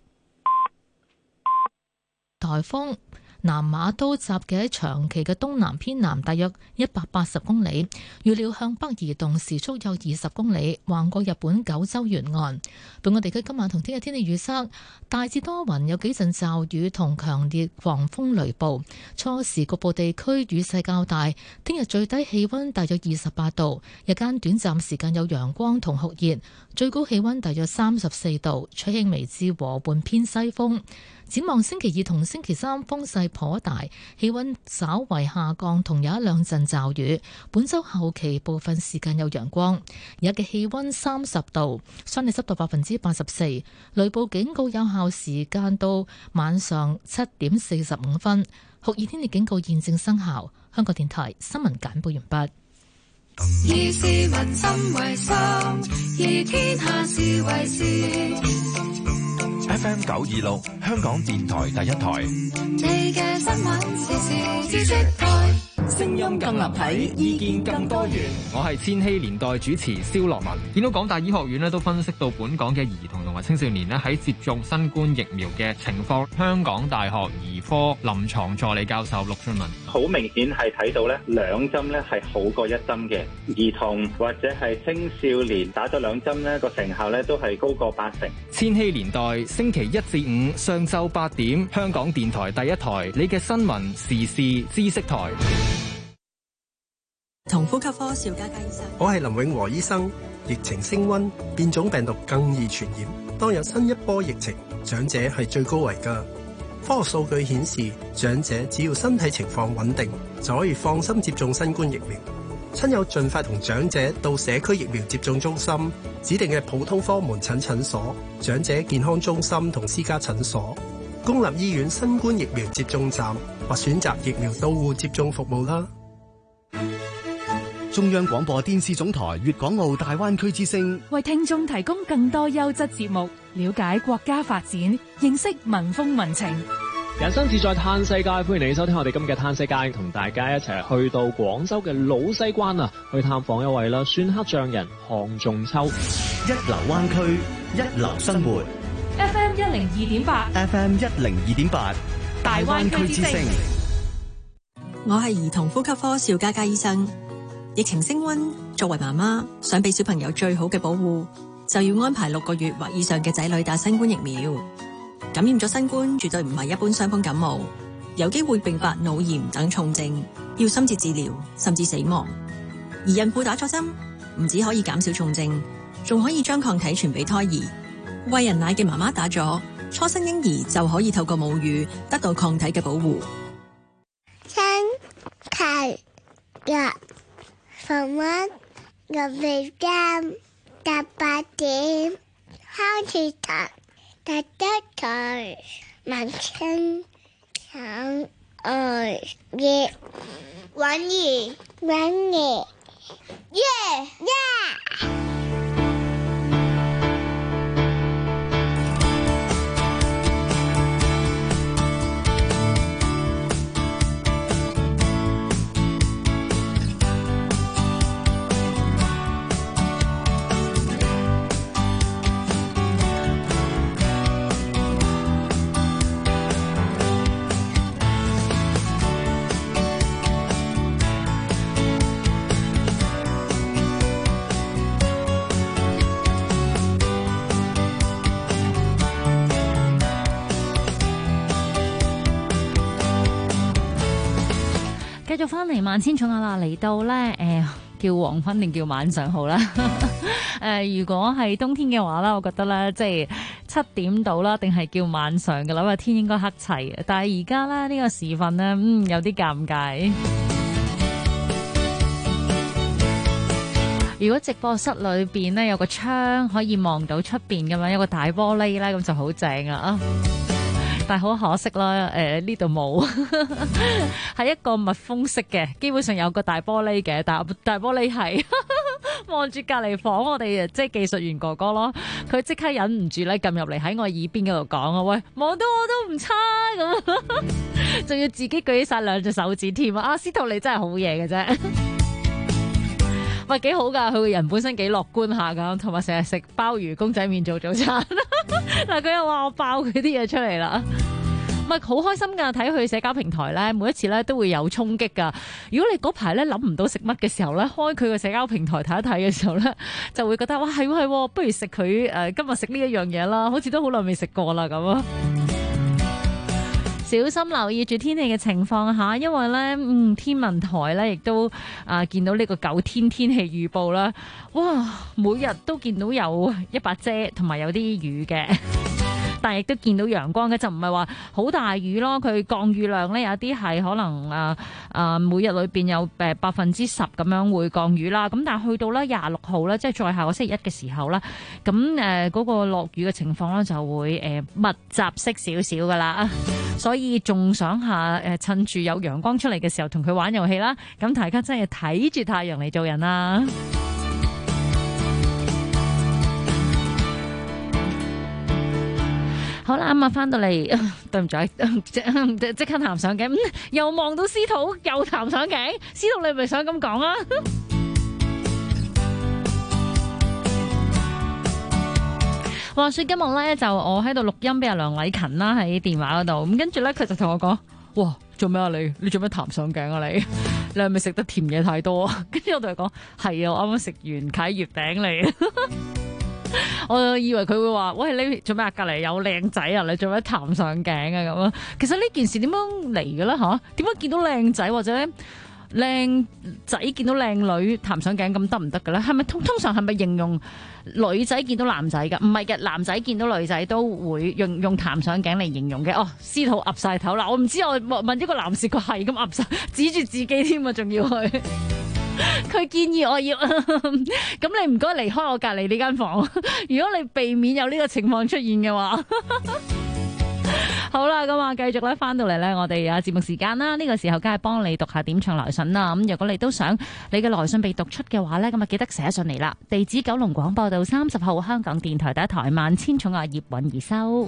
颱風南馬都集結喺長期嘅東南偏南大約180公里，預料向北移動，時速有20公里，橫過日本九州沿岸。本港地區今晚同聽日天氣預測，大致多雲，有幾陣驟雨同強烈狂風雷暴，初時局部地區雨勢較大。聽日最低氣溫大約28度，日間短暫時間有陽光同酷熱，最高氣溫大約34度，吹輕微至和緩偏西風。展望星期二同星期三風勢頗大，氣溫稍為下降，同有一兩陣驟雨。本週後期部分時間有陽光，日嘅氣溫30度，相對濕度84%。雷暴警告有效時間到晚上7:45分，酷熱天氣警告現正生效。香港電台新聞簡報完畢。 以市民心為心，以天下事為事。 FM 926香港電台第一台。 你嘅新聞時事知識台， 聲音更立體，意見更多元。我係千禧年代主持蕭樂文。見到港大醫學院咧都分析到本港嘅兒童同埋青少年咧喺接種新冠疫苗嘅情況。香港大學兒科臨床助理教授陸俊文， 好明顯係睇到咧兩針咧係好過一針嘅兒童或者係青少年打咗兩針咧個成效咧都係高過80%。 千禧年代星期1至5上晝8點，香港電台第一台，你嘅新聞時事知識台。 同呼吸科邵嘉嘉醫生， 我係林永和醫生。疫情升溫，變種病毒更易傳染。當有新一波疫情，長者係最高危㗎。科學數據顯示，長者只要身體情況穩定，就可以放心接種新冠疫苗。親友盡快同長者到社區疫苗接種中心、指定嘅普通科門診診所、長者健康中心同私家診所、公立醫院新冠疫苗接種站或選擇疫苗到戶接種服務啦。 中央廣播電視總台粵港澳大灣區之聲， 為聽眾提供更多優質節目，了解國家發展，認識民風民情。 人生自在嘆世界，歡迎你收聽我哋今日嘅嘆世界，同大家一齊去到廣州嘅老西關啊，去探訪一位啦篆刻匠人項仲秋。 一流灣區，一流生活。 FM 102.8 FM 102.8 大灣區之聲。 我係兒童呼吸科邵嘉嘉醫生。疫情升溫，作為媽媽想俾小朋友最好嘅保護，就要安排6個月或以上嘅仔女打新冠疫苗。感染咗新冠絕對唔係一般傷風感冒，有機會併發腦炎等重症，要深切治療甚至死亡。而孕婦打咗針，唔止可以減少重症，仲可以將抗體傳俾胎兒。餵人奶嘅媽媽打咗，初生嬰兒就可以透過母乳得到抗體嘅保護。 星期日逢晚6時3到8點，開始台第一台萬千寵愛葉韻兒耶耶。 繼續翻嚟萬千寵愛啦，嚟到咧叫黃昏定叫晚上好啦。如果係冬天嘅話啦，我覺得咧即係7點到啦，定係叫晚上嘅啦，因為天應該黑齊嘅。但係而家咧呢個時分咧，有啲尷尬。 如果直播室裏邊咧有個窗可以望到出邊咁樣，有個大玻璃咧，咁就好正啊！但係好可惜啦，呢度冇，係一個密封式嘅，基本上有個大玻璃嘅，但大玻璃係望住隔離房我哋即係技術員哥哥咯，佢即刻忍唔住咧撳入嚟喺我耳邊嗰度講啊，喂，望到我都唔差咁，仲要自己舉起晒兩隻手指添啊！司徒你真係好嘢嘅啫。喂，幾好噶，佢個人本身幾樂觀下噶，同埋成日食鮑魚公仔麵做早餐。嗱，佢又話我爆佢啲嘢出嚟啦，咪好開心噶！睇佢社交平台咧，每一次咧都會有衝擊噶。如果你嗰排咧諗唔到食乜嘅時候咧，開佢個社交平台睇一睇嘅時候咧，就會覺得哇係喎，不如食佢今日食呢一樣嘢啦，好似都好耐未食過啦咁啊！小心留意住天氣嘅情況下，因為咧，天文台咧亦都見到呢個9天天氣預報啦。哇，每日都見到有一把遮同埋有啲雨嘅，但係亦都見到陽光嘅，就唔係話好大雨咯。佢降雨量咧有啲係可能每日裏邊有10%咁樣會降雨啦。咁但係去到咧26號咧，即係再下個星期一嘅時候啦，咁嗰個落雨嘅情況咧就會密集式少少噶啦。所以仲想下趁住有陽光出嚟嘅時候同佢玩遊戲啦。咁大家真係睇住太陽嚟做人啦。好啦，咁翻到嚟，對唔住，即刻彈上頸，又望到司徒，又彈上頸。司徒你係咪想咁講啊？話說今日咧就我喺度錄音俾阿梁偉勤啦，喺電話嗰度，咁跟住咧佢就同我講：哇，做咩啊你做咩彈上頸啊你？你係咪食得甜嘢太多啊？跟住我同佢講：係啊，我啱啱食完啟月餅嚟。我以為佢會話：喂，你做咩啊？隔籬有靚仔啊？你做咩彈上頸啊？咁啊？其實呢件事點樣嚟嘅咧？吓，點樣見到靚仔或者靚仔見到靚女彈上頸咁得唔得嘅咧？係咪通常係咪形容女仔見到男仔㗎？唔係嘅，男仔見到女仔都會用彈上頸嚟形容嘅。哦，司徒岌晒頭啦！我唔知，我問一個男士，佢係咁岌晒，指住自己添啊，仲要去。佢建議我要咁你唔該離開我隔離呢間房。如果你避免有呢個情況出現嘅話。好啦，咁啊，繼續咧，翻到嚟咧，我哋節目時間啦。呢個時候梗係幫你讀下點唱來信啦。咁如果你都想你嘅來信被讀出嘅話咧，咁啊記得寫信嚟啦。地址九龍廣播道30號，香港電台第一台，萬千寵愛葉韻儀收。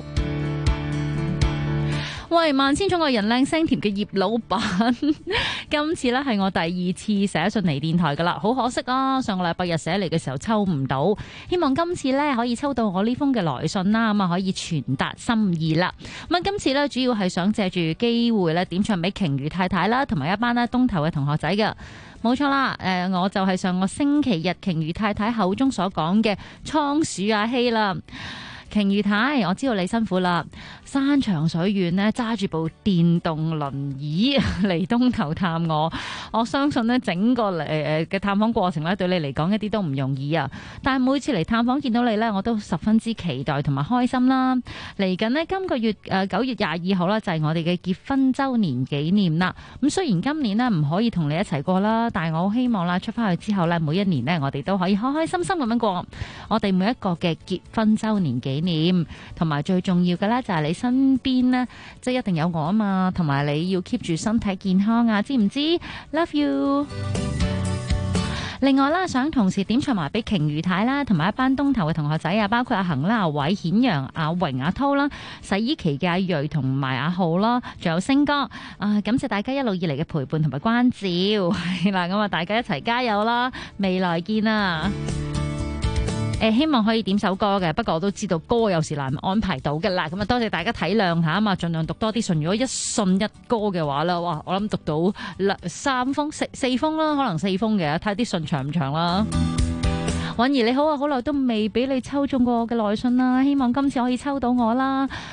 喂，萬千寵愛人靚聲甜嘅葉老闆，今次咧係我第2次寫信嚟電台噶啦，好可惜啊！上個禮拜日寫嚟嘅時候抽唔到，希望今次咧可以抽到我呢封嘅來信啦，咁啊可以傳達心意啦。咁啊今次咧主要係想借住機會咧點唱俾鯨魚太太啦，同埋一班咧東頭嘅同學仔嘅，冇錯啦。我就係上個星期日鯨魚太太口中所講嘅倉鼠阿希啦。鯨魚太，我知道你辛苦啦，山長水遠呢，揸住部電動輪椅嚟東頭探我，我相信呢整個嘅探訪過程呢，對你嚟講一啲都唔容易啊！但係每次嚟探訪見到你呢，我都十分之期待同埋開心啦。嚟緊呢，今個月9月22號啦，就係我哋嘅結婚週年紀念啦。咁雖然今年呢唔可以同你一齊過啦，但係我好希望啦，出翻去之後呢，每一年呢，我哋都可以開開心心咁樣過我哋每一個嘅結婚週年紀念。同埋最重要嘅咧，就係你身邊呢，即係一定有我啊嘛，同埋你要 keep 住身體健康啊，知唔知 ？Love you。另外啦，想同時點唱埋俾鯨魚太啦，同埋一班東頭嘅同學仔啊，包括阿恒啦、阿偉、顯陽、阿榮、阿濤啦、洗衣期嘅阿瑞同埋阿浩啦，仲有星哥啊！感謝大家一路以嚟嘅陪伴同埋關照，係啦，咁啊，大家一齊加油啦，未來見啊！希望可以點首歌嘅，不過我都知道歌有時難安排到嘅啦。咁啊，多謝大家體諒下啊嘛，盡量讀多啲信。如果一信一歌嘅話啦，哇，我諗讀到3封、4封啦，可能4封嘅，睇啲信長唔長啦。允兒你好啊，好耐都未俾你抽中過我嘅來信啦，希望今次可以抽到我啦。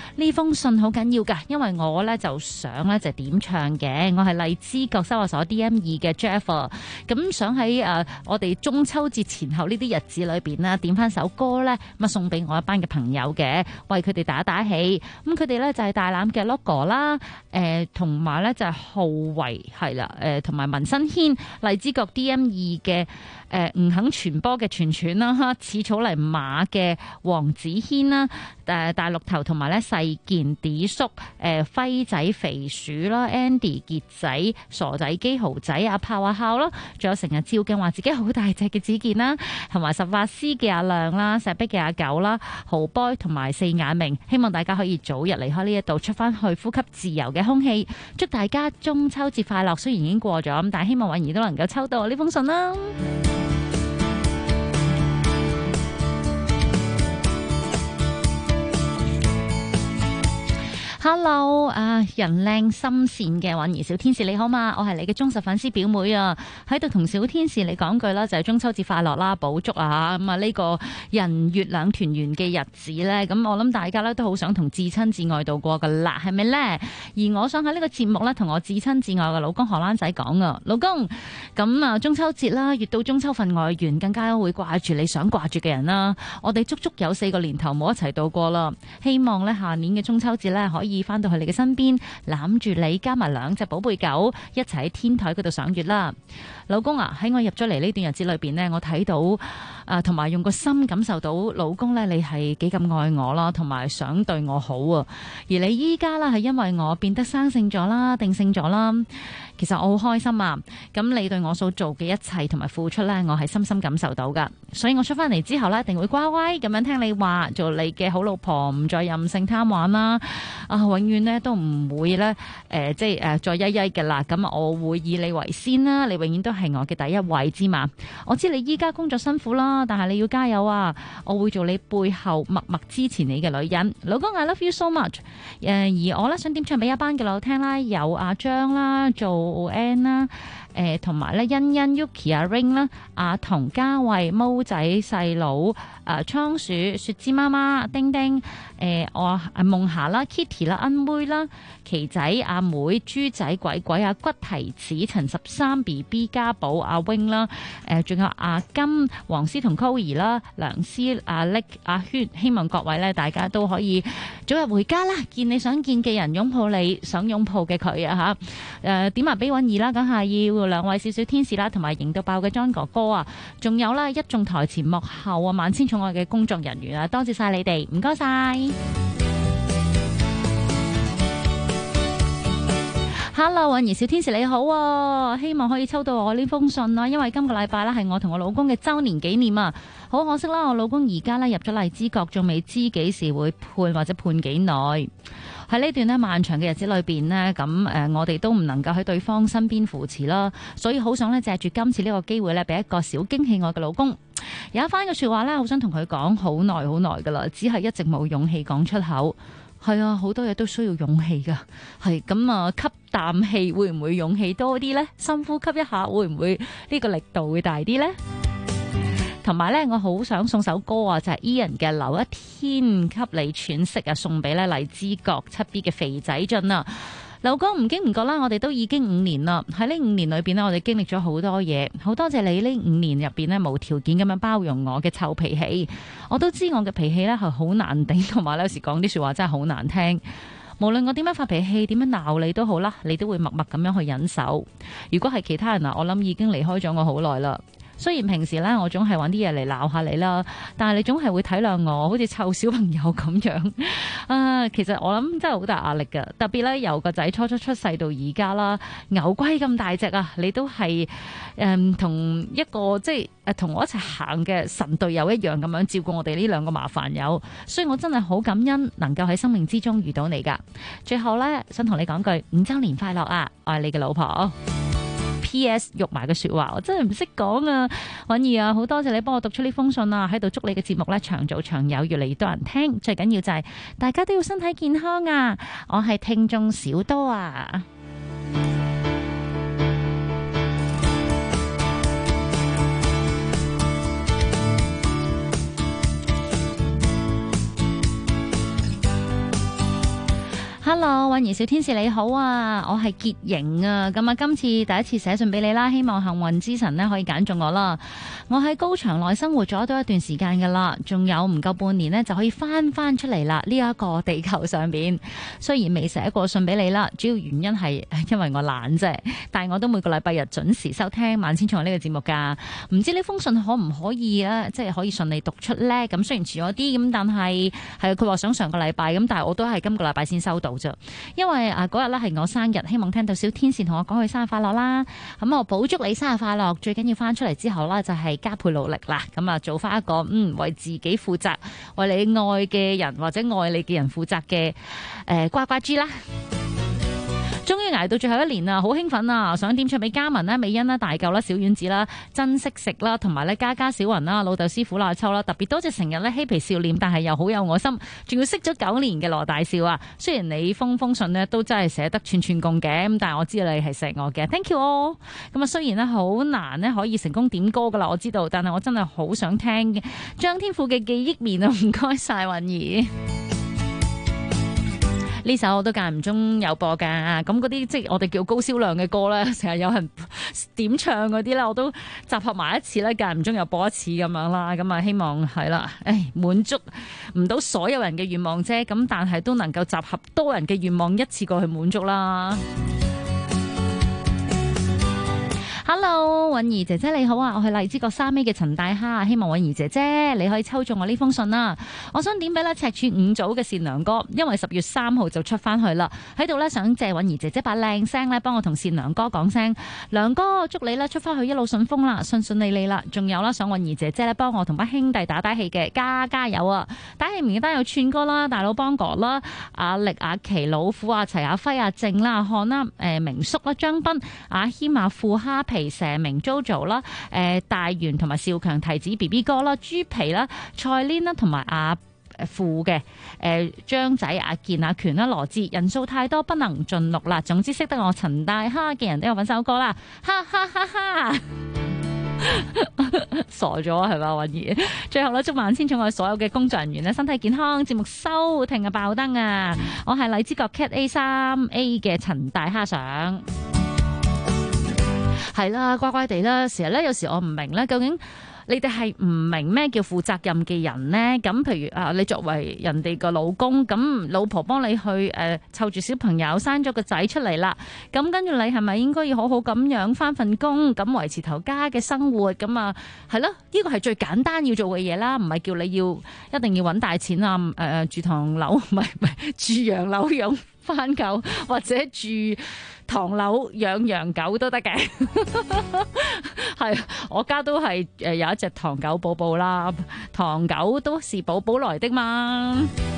呢封信好緊要㗎，因為我咧就想咧就點唱嘅，我係荔枝角收押所 DM2 嘅 Jeff， 咁想喺我哋中秋節前後呢啲日子裏邊啦，點翻首歌咧，咁啊送俾我一班嘅朋友嘅，為佢哋打打氣。咁佢哋咧就係大欖嘅 Logo 啦，同埋咧就係浩維係啦，同埋文新軒，荔枝角 DM2 嘅唔肯傳播嘅傳傳啦，似草泥馬嘅黃子軒啦，大陸頭同埋咧細健 D 叔，輝仔肥鼠啦 ，Andy 傑仔傻仔基豪仔阿炮阿孝啦，仲有成日照鏡話自己好大隻嘅子健啦，同埋18師嘅阿亮啦，石壁嘅阿九啦，豪 boy 同埋四眼明，希望大家可以早日離開呢一度，出翻去呼吸自由嘅空氣。祝大家中秋節快樂！雖然已經過咗，咁但係希望允兒都能夠抽到我呢封信啦。Hello， 人靚心善嘅允兒小天使你好嘛？我係你嘅忠實粉絲表妹啊，喺度同小天使你講句啦，就係中秋節快樂啦，補祝啊咁啊呢個人月兩團圓嘅日子咧，咁我諗大家咧都好想同至親至愛度過噶啦，係咪咧？而我想喺呢個節目咧，同我至親至愛嘅老公荷蘭仔講啊，老公，咁啊中秋節啦，越到中秋份外圓，更加會掛住你想掛住嘅人啦。我哋足足有4個年頭冇一齊度過啦，希望咧下年嘅中秋節咧可以翻到去你嘅身邊，攬住你，加埋2隻寶貝狗，一齊喺天台嗰度賞月啦。老公啊，喺我入咗嚟呢段日子裏邊呢，我睇到同埋用個心感受到老公呢，你係幾咁愛我啦，同埋想對我好啊。而你依家啦係因為我變得生性咗啦，定性咗啦。其實我好開心啊！咁你對我所做嘅一切同埋付出呢，我係深深感受到噶。所以我出翻嚟之後呢，一定會乖乖咁樣聽你話，做你嘅好老婆，唔再任性貪玩啦。永遠呢都唔會呢，再曳曳嘅啦。咁我會以你為先啦，你永遠都係我嘅第一位之嘛。我知你依家工作辛苦啦，但係你要加油啊！我會做你背後默默支持你嘅女人。老公 I love you so much。而我呢，想點唱俾一班嘅老聽啦，有阿張啦，做N 啦，同埋咧欣欣 Yuki 阿 Ring 啦，阿童嘉慧毛仔細佬，倉鼠雪芝媽媽丁丁，我夢霞啦 Kitty 啦恩妹啦琪仔阿妹豬仔鬼鬼阿骨提子陳13 BB 家寶阿 Wing 啦，仲有阿金黃絲同 Coir 啦梁思阿力阿軒，希望各位咧大家都可以早日回家啦，見你想見嘅人，擁抱你想擁抱嘅佢啊嚇，點埋俾允兒啦，梗係要2位小小天使啦，同埋型到爆嘅 John 哥哥啊，仲有啦一眾台前幕後啊萬千寵愛嘅工作人員啊，多謝晒你哋，唔該晒。Hello， 允兒小天使你好啊，希望可以抽到我呢封信啦，因為今個禮拜咧係我同我老公嘅周年紀念啊，好可惜啦，我老公而家咧入咗荔枝角，仲未知幾時會判或者判幾耐。喺呢段咧漫長嘅日子裏邊呢，咁我哋都唔能夠喺對方身邊扶持啦，所以好想咧借住今次呢個機會咧，俾一個小驚喜我嘅老公。有一番嘅說話咧，好想同佢講好耐噶啦，只係一直冇勇氣講出口。係啊，好多嘢都需要勇氣噶。係咁啊，吸啖氣會唔會勇氣多啲呢？深呼吸一下會唔會呢個力度會大啲呢？同埋呢，我好想送首歌啊，就係 Ian 嘅留一天給你喘息啊，送俾咧荔枝角7B 嘅肥仔俊啊。劉哥唔經唔覺啦，我哋都已經5年啦。喺呢5年裏邊呢，我哋經歷咗好多嘢，好多謝你呢5年入邊呢，無條件咁樣包容我嘅臭脾氣。我都知我嘅脾氣呢係好難頂，同埋有時講啲說話真係好難聽。無論我點樣發脾氣，點樣鬧你都好啦，你都會默默咁樣去忍受。如果係其他人啊，我諗已經離開咗我好耐啦。雖然平時咧我總係揾啲嘢嚟鬧下你啦，但係你總係會體諒我，好似湊小朋友咁樣啊。其實我諗真係好大壓力㗎，特別咧由個仔初出世到而家啦，牛龜咁大隻啊，你都係同一個即係同我一齊行嘅神隊友一樣咁樣照顧我哋呢兩個麻煩友，所以我真係好感恩能夠喺生命之中遇到你㗎。最後咧想同你講句5週年快樂啊！我係你嘅老婆。P.S. 肉埋嘅說話，我真係唔識講啊！允兒啊，好多謝你幫我讀出呢封信啊！喺度祝你嘅節目咧長做長有，越嚟越多人聽。最緊要就係大家都要身體健康啊！我係聽眾小多啊！ Hello， 韻兒小天使你好啊，我係潔瑩啊，咁啊今次第一次寫信俾你啦，希望幸運之神呢可以揀中我啦。我喺高牆內生活咗都一段時間噶啦，仲有唔夠半年呢就可以翻出嚟啦。呢一個地球上邊，雖然未寫過信俾你啦，主要原因係因為我懶啫，但係我都每個禮拜日準時收聽萬千寵愛呢個節目噶。唔知呢封信可唔可以啊，即係可以順利讀出呢？咁雖然遲咗啲咁，但係佢話想上個禮拜咁，但係我都係今個禮拜先收到。因為嗰日咧係我生日，希望聽到小天使同我講佢生日快樂啦。咁我補祝你生日快樂，最緊要翻出嚟之後啦，就係加倍努力啦。咁啊，做翻一個為自己負責，為你愛嘅人或者愛你嘅人負責嘅呱呱豬啦。終於捱到最後一年啦，好興奮啊！想點唱俾嘉文啦、美欣啦、大舅啦、小丸子啦、珍惜食啦，同埋咧家家小雲啦、老豆師傅賴秋啦，特別多謝成日咧嬉皮笑臉，但係又好有我心，仲要識咗9年嘅羅大少啊！雖然你封信呢都真係寫得串串共嘅，咁但係我知道你係錫我嘅 ，thank you 哦！咁啊，雖然呢好難呢可以成功點歌噶啦，我知道，但係我真係好想聽張天賦嘅記憶面啊！唔該晒韻兒。呢首我都間唔中有播噶，咁嗰啲即係我哋叫高銷量嘅歌咧，成日有人點唱嗰啲咧，我都集合埋一次咧，間唔中又播一次咁樣啦。咁啊，希望係啦，滿足唔到所有人嘅願望啫，咁但係都能夠集合多人嘅願望一次過去滿足啦。Hello， 韻兒姐姐你好啊，我係荔枝角3A嘅陳大蝦，希望韻兒姐姐你可以抽中我呢封信啦。我想點俾咧赤柱5組嘅善良哥，因為10月3號就出翻去啦，喺度咧想借韻兒姐姐把靚聲咧，幫我同善良哥講聲，良哥祝你咧出翻去一路順風啦，順順利利啦。仲有啦，想韻兒姐姐咧幫我同班兄弟打氣嘅，加油啊！打氣名單有串哥啦、大佬邦哥啦、阿力、阿奇、老虎、阿齊、阿輝、阿靜啦、阿漢啦、明叔啦、張斌、阿謙、阿富、蝦皮、蛇明 JoJo 啦、大元同埋少強提子 BB 哥啦、豬皮啦、蔡liên啦同埋阿富嘅張仔、阿健、阿權啦、羅志，人數太多不能盡錄啦。總之識得我陳大蝦嘅人都有份首歌啦，哈哈哈哈！傻咗係咪韻兒？最後咧，祝萬千寵愛所有嘅工作人員咧身體健康，節目收聽啊爆燈啊！我係荔枝角 Cat A3A 嘅陳大蝦上。係啦，乖乖地啦。成日咧，有時我唔明咧，究竟你哋係唔明咩叫負責任嘅人呢？咁譬如啊，你作為人哋個老公，咁老婆幫你去湊住小朋友，生咗個仔出嚟啦，咁跟住你係咪應該要好好咁樣返份工，咁維持頭家嘅生活？咁啊，係咯，呢個係最簡單要做嘅嘢啦，唔係叫你一定要揾大錢啊！住唐樓唔係住洋樓養番狗，或者住唐樓養洋狗都得嘅。係我家都係有一隻唐狗寶寶啦，唐狗都是寶寶來的嘛。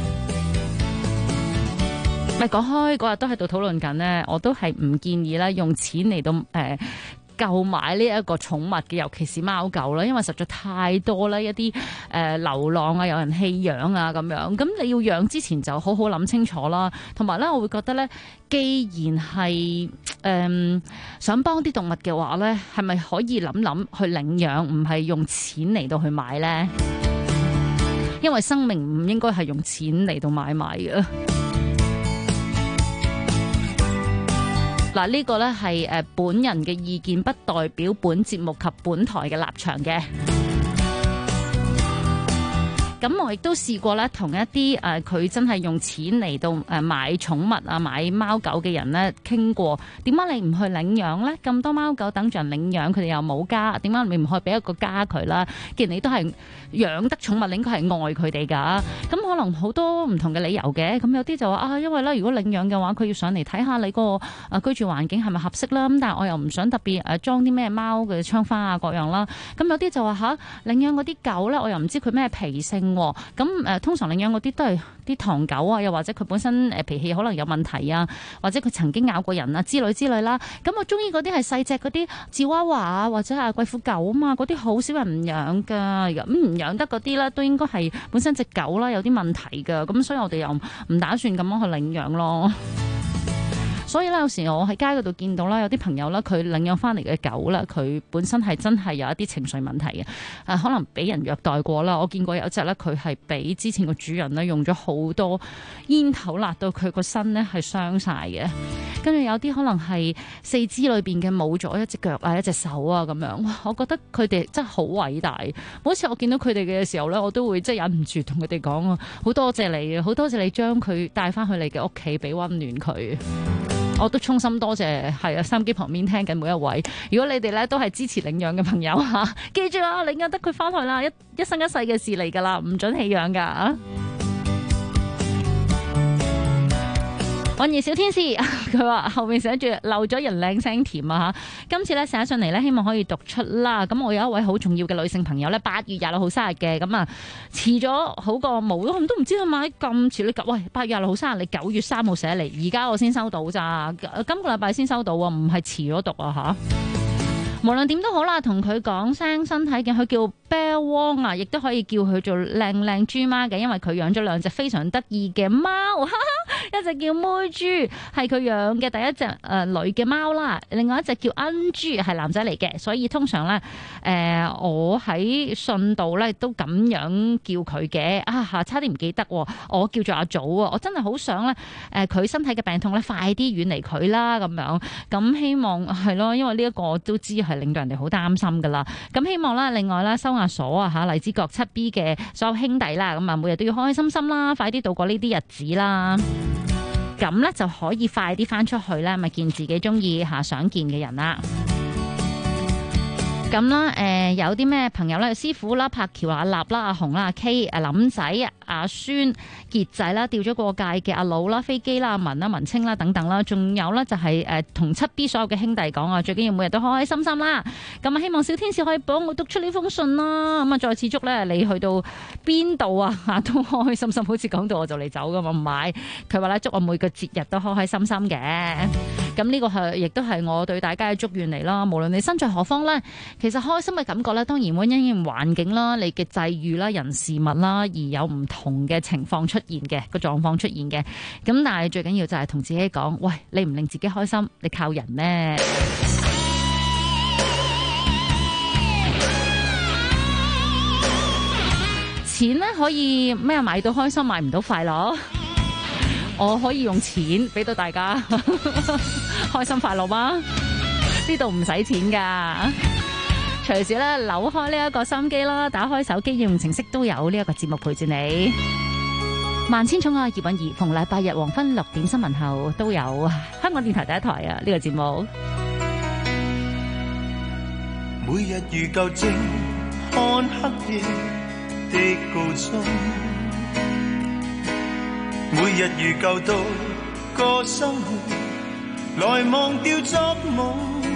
咪講開嗰日都喺度討論緊呢，我都係唔建議啦，用錢嚟到購買呢一個寵物嘅，尤其是貓狗啦，因為實在太多啦，一啲流浪啊，有人棄養啊咁樣，咁你要養之前就好好諗清楚啦。同埋咧，我會覺得咧，既然係想幫啲動物嘅話咧，係咪可以諗去領養，唔係用錢嚟到去買咧？因為生命唔應該係用錢嚟到買賣嘅。嗱，呢個咧係本人嘅意見，不代表本節目及本台嘅立場嘅。咁我亦都試過咧，同一啲佢真係用錢嚟到買寵物啊、買貓狗嘅人咧傾過，點解你唔去領養咧？咁多貓狗等住人領養，佢哋又冇家，點解你唔去俾一個家佢啦？既然你都係養得寵物，你應該係愛佢哋㗎。咁可能好多唔同嘅理由嘅。咁有啲就話啊，因為咧，如果領養嘅話，佢要上嚟睇下你個居住環境係咪合適啦。咁但係我又唔想特別裝啲咩貓嘅窗花啊各樣啦。咁有啲就話領養嗰啲狗咧，我又唔知佢咩脾性。咁通常領養嗰啲都係啲唐狗啊，又或者佢本身脾氣可能有問題啊，或者佢曾經咬過人啊之類啦。咁我中意嗰啲係細隻嗰啲芝娃娃啊，或者係貴婦狗啊嘛，嗰啲好少人唔養噶。咁唔養得嗰啲咧，都應該係本身隻狗啦有啲問題噶。咁所以我哋又唔打算咁樣去領養咯。 所以咧有時我喺街嗰度見到啦，有啲朋友啦，佢領養翻嚟嘅狗啦，佢本身係真係有一啲情緒問題嘅，可能俾人虐待過啦。我見過有一隻咧，佢係俾之前個主人咧用咗好多煙頭辣到佢個身咧係傷晒嘅，跟住有啲可能係四肢裏邊嘅冇咗一隻腳啊、一隻手啊咁樣。哇！我覺得佢哋真係好偉大。每次我見到佢哋嘅時候咧，我都會即係忍唔住同佢哋講啊，好多謝你啊，好多謝你將佢帶翻去你嘅屋企，俾溫暖佢。我都衷心多謝，係啊，收音機旁邊聽緊每一位。如果你哋咧都係支持領養嘅朋友吓，記住啦，領養得佢翻去啦，一生一世嘅事嚟噶啦，唔准棄養噶。溫兒小天使，佢話後面寫住漏咗人靚聲甜啊吓，今次咧寫上嚟咧，希望可以讀出啦。咁我有一位好重要嘅女性朋友咧，8月26號生日嘅，咁啊遲咗好過冇，都唔知佢買咁遲。你喂8月26號生日，你9月3號寫嚟，而家我先收到咋？今個禮拜先收到啊，唔係遲咗讀啊吓。無論點都好啦，同佢講聲身體嘅，佢叫 Bear Wong 啊，亦都可以叫佢做靚靚豬媽嘅，因為佢養咗2隻非常得意嘅貓，一隻叫妹豬，係佢養嘅第一隻女嘅貓啦，另外一隻叫恩豬係男仔嚟嘅，所以通常咧我喺信度咧都咁樣叫佢嘅啊，差啲唔記得，我叫做阿祖啊，我真係好想咧佢身體嘅病痛咧快啲遠離佢啦咁樣，咁希望係咯，因為呢一個都知係令到人哋好擔心噶啦，咁希望啦，另外啦收押所啊吓，荔枝角7B 嘅所有兄弟啦，咁啊每日都要開開心心啦，快啲度過呢啲日子啦，咁咧就可以快啲翻出去咧，咪見自己中意想見嘅人啦。咁啦，有啲咩朋友咧？師傅啦、柏橋、阿立啦、阿紅啦、阿 K、阿林仔、阿孫、傑仔啦，掉咗過界嘅阿佬啦、飛機啦、阿文啦、文清啦等等啦，仲有咧就係同7B 所有嘅兄弟講啊，最緊要每日都開開心心啦。咁啊，希望小天使可以幫我讀出呢封信啦。咁啊，再次祝咧你去到邊度啊都開開心心，好似講到我就嚟走噶嘛，唔係佢話咧祝我每個節日都開開心心嘅。咁呢個係亦都係我對大家嘅祝願嚟啦。無論你身在何方咧，其實開心嘅感覺咧，當然會因應環境啦、你嘅際遇啦、人事物啦，而有唔同嘅情況出現嘅個狀況出現嘅。咁但係最緊要就係同自己講，喂，你唔令自己開心，你靠人咩？錢咧可以咩買到開心，買唔到快樂。我可以用錢俾到大家開心快樂嗎？呢度唔使錢噶。隨時咧扭開呢一個收音機啦，打開手機應用程式都有呢一個節目陪住你。萬千寵愛葉韻儀，逢禮拜日黃昏6點新聞後都有香港電台第一台啊呢個節目。 每日如舊正看黑夜的告終，每日如舊到個生活來忘掉昨夢。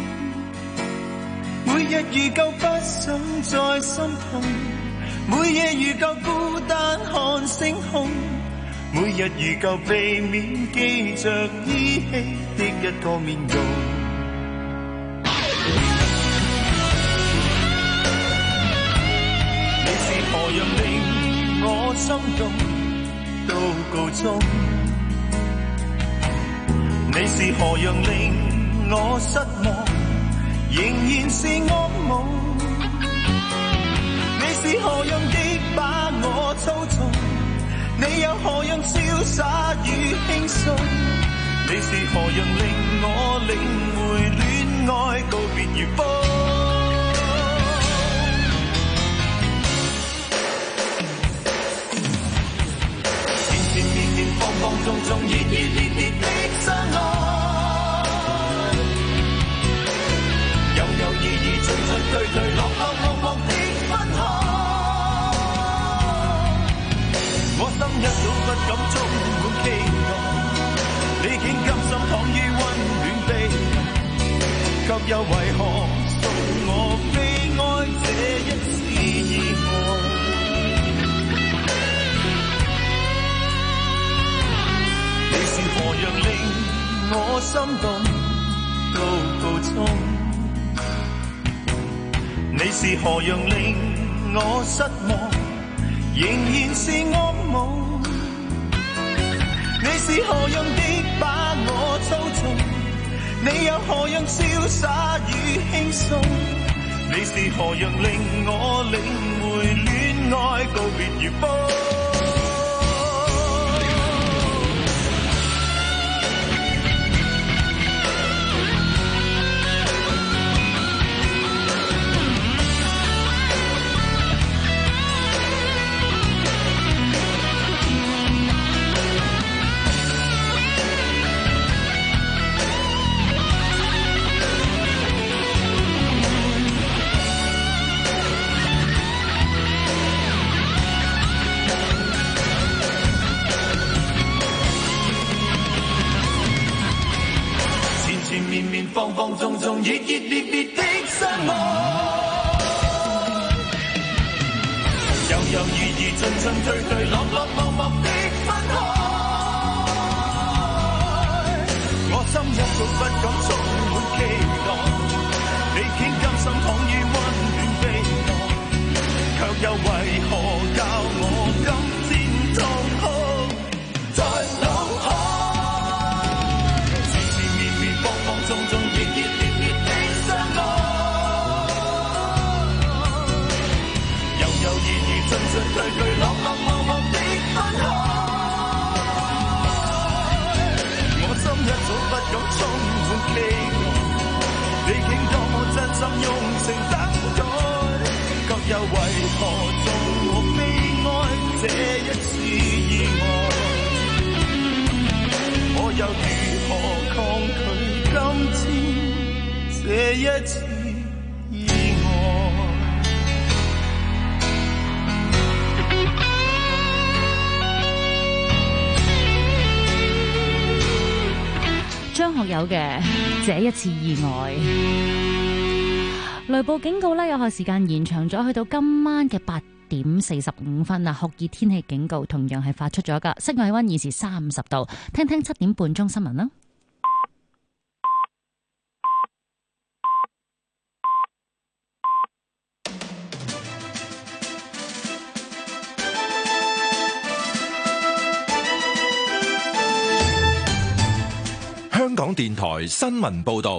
每日如舊不想再心痛，每夜如舊孤單看星空，每日如舊避免記着依稀的一個面容。你是何樣令我心動到告終？你是何樣令我失望？仍然是噩夢，你是何樣的把我操縱？你又何樣瀟灑與輕鬆？你是何樣令我領會戀愛告別如風？纏纏綿綿放放縱縱熱熱烈烈的相愛。進進退退，落落落落的分開，我心一早不敢充滿期待，你竟甘心躺於溫暖被卻又為何送我悲哀這一次意外？你是何樣令我心動到告終？你是何樣令我失望，仍然是噩夢？ 你是何樣的把我操縱？你又何樣瀟灑與輕鬆？你是何樣令我領會戀愛告別如風？方方種種熱熱烈烈的相愛，猶猶豫豫進進退退落落寞寞的分開，我心一早不敢充滿期待，你偏甘心躺於溫暖被內，卻又為何教我今天痛哭在腦海？種種熱熱烈烈的相愛，猶猶豫豫進進退退落落寞寞的分開，我心一早不敢充滿期待，你竟當我真心用情等待，卻又為何縱我悲哀這一次意外，我又如何抗拒今天這一次意外？ 張學友嘅這一次意外，雷暴警告呢，有效時間延長咗，去到今晚嘅8:45啊！酷熱天氣警告同樣係發出咗噶。室外氣溫現時30度，聽聽7點半鐘新聞啦。 香港電台新聞報道，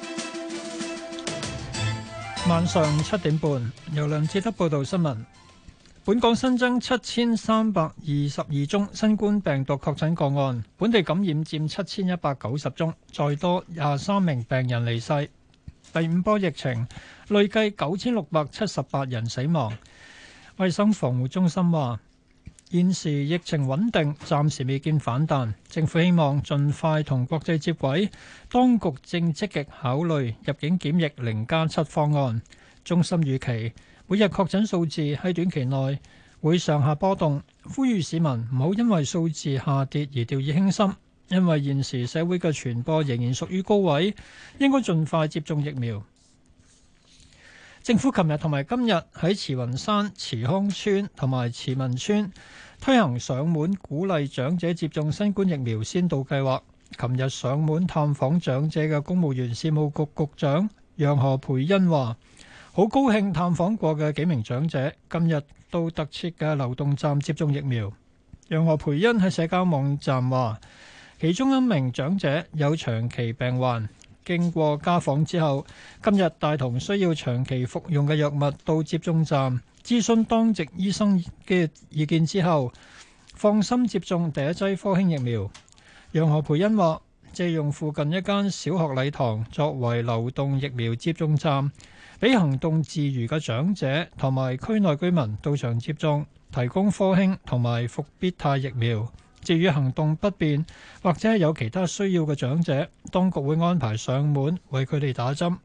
晚上7點半，由梁志德報道新聞。本港新增7322宗新冠病毒確診個案，本地感染佔7190宗，再多23名病人離世。第五波疫情累計9678人死亡。衛生防護中心話，現時疫情穩定，暫時未見反彈。政府希望盡快同國際接軌，當局正積極考慮入境檢疫0+7方案。中心預期每日確診數字喺短期內會上下波動，呼籲市民唔好因為數字下跌而掉以輕心，因為現時社會嘅傳播仍然屬於高位，應該盡快接種疫苗。政府琴日同埋今日喺慈雲山、慈康村同埋慈民村推行上門鼓勵長者接種新冠疫苗先導計劃。琴日上門探訪長者嘅公務員事務局局長楊何蓓茵話，好高興探訪過嘅幾名長者今日到特設嘅流動站接種疫苗。楊何蓓茵喺社交網站話，其中一名長者有長期病患，經過家訪之後，今日帶同需要長期服用嘅藥物到接種站，諮詢當值醫生嘅意見之後，放心接種第一劑科興疫苗。楊何蓓茵話，借用附近一間小學禮堂作為流動疫苗接種站，俾行動自如嘅長者同埋區內居民到場接種，提供科興同埋復必泰疫苗。至於行動不便或者係有其他需要嘅長者，當局會安排上門為佢哋打針。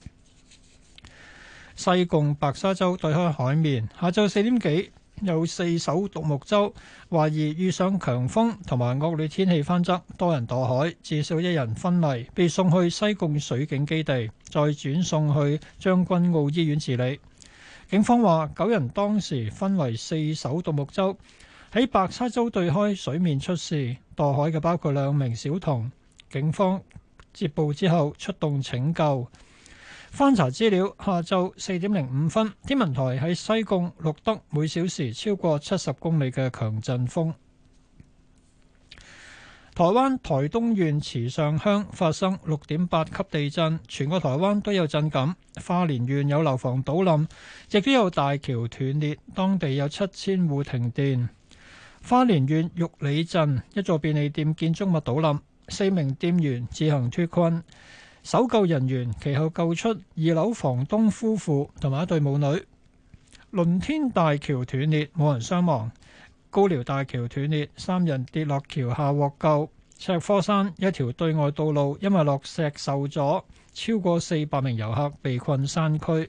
西貢白沙洲對開海面，下晝4點幾有4艘獨木舟懷疑遇上強風同埋惡劣天氣翻側，多人墮海，至少1人昏迷，被送去西貢水警基地，再轉送去將軍澳醫院治理。警方話9人當時分為4艘獨木舟喺白沙洲對開水面出事，墮海嘅包括2名小童。警方接報之後出動拯救。翻查資料，下晝4點05分，天文台喺西貢錄得每小時超過70公里嘅強陣風。 台灣台東縣池上鄉發生6.8級地震，全個台灣都有震感。花蓮縣有樓房倒冧，亦都有大橋斷裂，當地有7000戶停電。花蓮縣玉里鎮一座便利店建築物倒冧，4名店員自行脫困，搜救人員其後救出2樓房東夫婦同埋一對母女。倫天大橋斷裂，冇人傷亡。高寮大橋斷裂，3人跌落橋下獲救。赤科山一條對外道路因為落石受阻，超過400名遊客被困山區。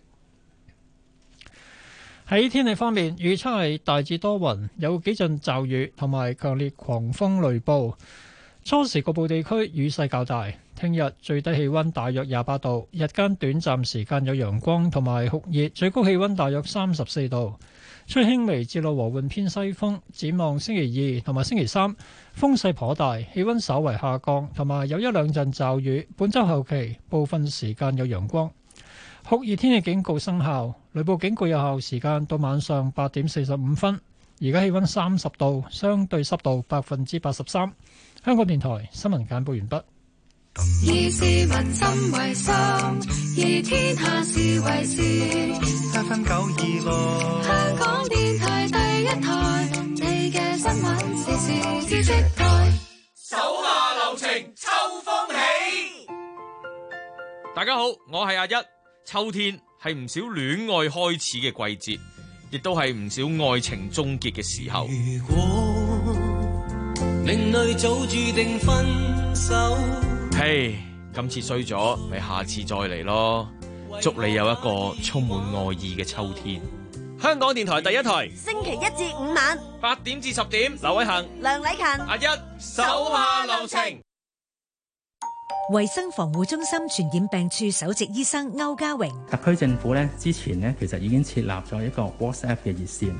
喺天氣方面，預測係大致多雲，有幾陣驟雨同埋強烈狂風雷暴。初時局部地區雨勢較大。聽日最低氣溫大約28度，日間短暫時間有陽光同埋酷熱，最高氣溫大約34度。吹輕微至到和緩偏西風。展望星期2同埋星期3風勢頗大，氣溫稍為下降，同埋有1-2陣驟雨。本週後期部分時間有陽光。酷熱天氣警告生效，雷暴警告有效時間到晚上8點45分。而家氣溫30度，相對濕度83%。香港電台新聞簡報完畢。 以市民心為心，以天下事為事。 FM 926， 香港電台第一台，你嘅新聞時事知識台。 手下留情，秋風起。大家好，我係阿一。秋天係唔少戀愛開始嘅季節，亦都係唔少愛情終結嘅時候。 如果另類早注定分手， 嘿，今次衰咗，咪下次再嚟咯。祝你有一個充滿愛意嘅秋天。香港電台第一台， 星期1至5晚 8點至10點，劉偉恒、 梁禮勤、 阿一，手下留情。 衛生防護中心傳染病處首席醫生歐家榮， 特區政府咧之前咧其實已經設立咗一個 WhatsApp 嘅熱線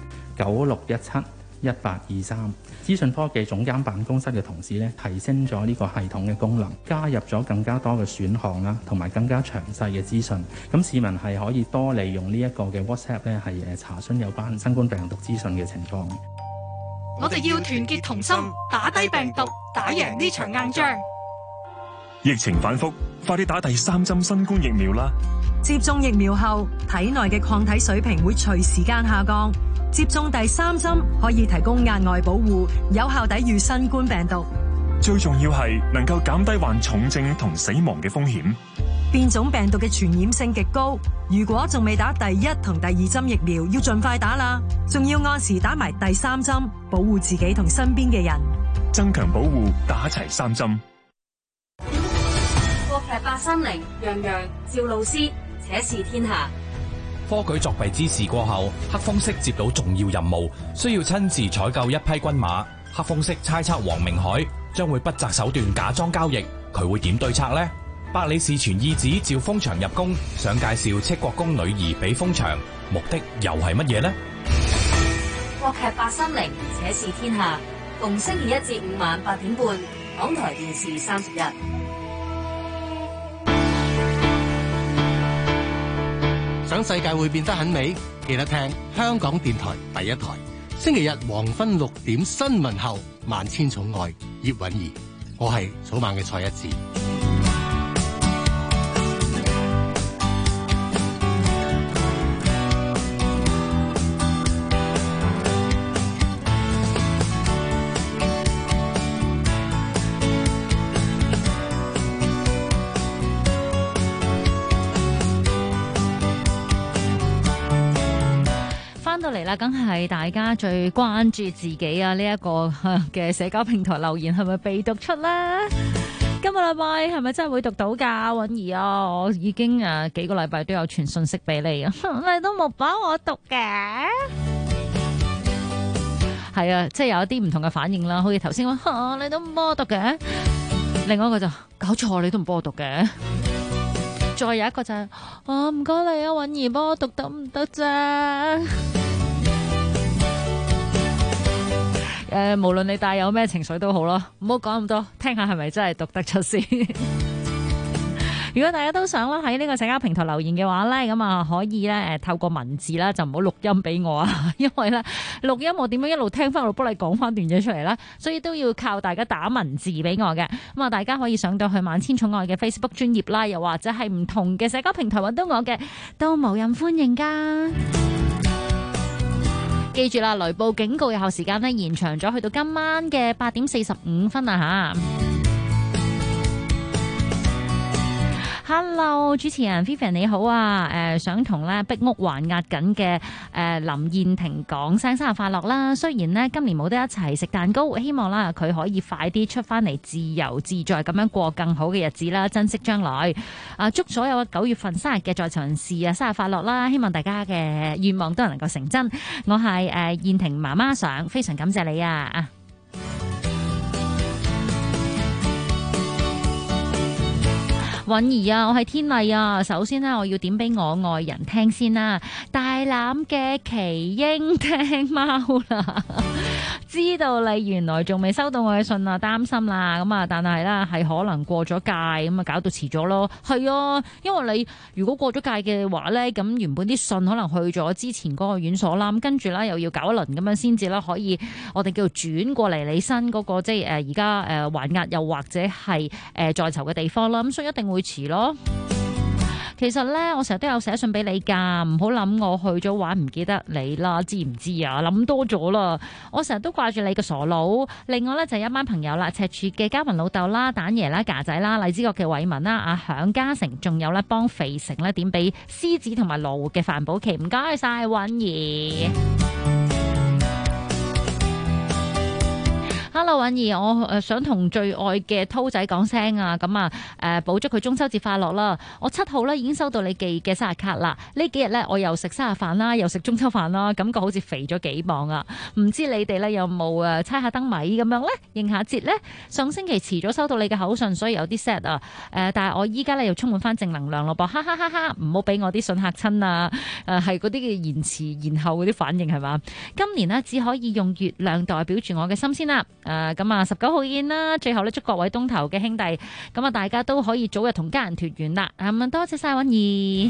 96171823，資訊科技總監辦公室嘅同事咧提升咗呢個系統嘅功能，加入咗更加多嘅選項啦，同埋更加詳細嘅資訊。咁市民係可以多利用呢一個嘅 WhatsApp 咧係查詢有關新冠病毒資訊嘅情況。 我哋要團結同心，打低病毒，打贏呢場硬仗。 疫情反覆，快啲打第3針新冠疫苗啦！ 接種疫苗後，體內嘅抗體水平會隨時間下降。接種第3針可以提供額外保護，有效抵禦新冠病毒。 最重要係能夠減低患重症同死亡嘅風險。 變種病毒嘅傳染性極高，如果仲未打第1同第2針疫苗，要盡快打啦。仲要按時打埋第3針，保護自己同身邊嘅人。 增強保護，打齊3針。 國劇830，楊洋、趙露思，且試天下。 科舉作弊之事過後，黑豐息接到重要任務，需要親自採購一批軍馬。黑豐息猜測黃明海將會不擇手段假裝交易，佢會點對策呢？百里氏傳懿子趙豐祥入宮，想介紹戚國公女兒俾豐祥，目的又係乜嘢呢？ 國劇830，且試天下，逢星期1至5晚8點半，港台電視31。 想世界會變得很美，記得聽香港電台第一台。星期日黃昏6點新聞後，萬千寵愛葉韻儀，我係草蜢嘅蔡一智。 嚟啦，梗係大家最關注自己啊！呢一個嘅社交平台留言係咪被讀出啦？今個禮拜係咪真係會讀到㗎？允兒啊，我已經幾個禮拜都有傳信息俾你啊，你都冇幫我讀嘅。係啊，即係有一啲唔同嘅反應啦，好似頭先話你都唔幫我讀嘅，另外一個就搞錯，你都唔幫我讀嘅。再有一個就係唔該你啊，允兒幫我讀得唔得啫？無論你帶有咩情緒都好啦，唔好講咁多，聽下係咪真係讀得出先。 如果大家都想啦喺呢個社交平台留言嘅話咧，咁啊可以咧透過文字啦，就唔好錄音俾我啊，因為咧錄音我點樣一路聽翻，我幫你講翻段嘢出嚟啦，所以都要靠大家打文字俾我嘅。咁啊，大家可以上到去萬千寵愛嘅 Facebook 專頁啦，又或者係唔同嘅社交平台揾到我嘅，都無任歡迎噶。記住啦，雷暴警告有效時間咧延長咗，去到今晚嘅8點45分啊吓。Hello， 主持人 Vivian 你好啊，想同咧壁屋還押緊嘅林燕婷講聲生日快樂啦。雖然呢今年冇得一齊食蛋糕，希望啦佢可以快啲出翻嚟自由自在咁樣過更好嘅日子啦，珍惜將來。祝所有9月份生日嘅在場人士生日快樂啦！希望大家嘅願望都能夠成真。我係燕婷媽媽上，非常感謝你啊！允兒啊，我係天麗啊。首先呢，我要點俾我愛人聽先啦。大欖嘅奇英聽貓啦，知道你原來仲未收到我嘅信啊，擔心啦。咁啊，但係咧係可能過咗界，咁啊搞到遲咗咯。係啊，因為你如果過咗界嘅話咧，咁原本啲信可能去咗之前嗰個院所啦，咁跟住咧又要搞一輪咁樣先至啦，可以我哋叫做轉過嚟你新嗰個即係而家還押又或者係在囚嘅地方啦。咁所以一定會遲咯。其實咧，我成日都有寫信俾你噶，唔好諗我去咗玩唔記得你啦，知唔知啊？諗多咗啦，我成日都掛住你個傻佬。另外咧就係一班朋友啦，赤柱嘅嘉文老豆啦、蛋爺啦、架仔啦、荔枝角嘅偉文啦、阿響嘉誠，仲有咧幫肥成咧點俾獅子同埋羅活嘅范寶琪，唔該晒允兒。Hello， 允兒，我想同最愛嘅濤仔講聲啊，咁啊，補祝佢中秋節快樂啦！我7號咧已經收到你寄嘅生日卡啦，呢幾日咧我又食生日飯啦，又食中秋飯啦，感覺好似肥咗幾磅啊！唔知你哋咧有冇猜下燈謎咁樣咧，應下節咧？上星期遲咗收到你嘅口信，所以有啲 sad 啊！但係我依家咧又充滿翻正能量咯噃，哈哈哈哈！唔好俾我啲信嚇親啊！係嗰啲嘅延遲延後嗰啲反應係嘛？今年呢，只可以用月亮代表住我嘅心先啦。咁啊，19號見啦！最後咧，祝各位東頭嘅兄弟，咁啊，大家都可以早日同家人團圓啦。咁啊，多謝晒允兒。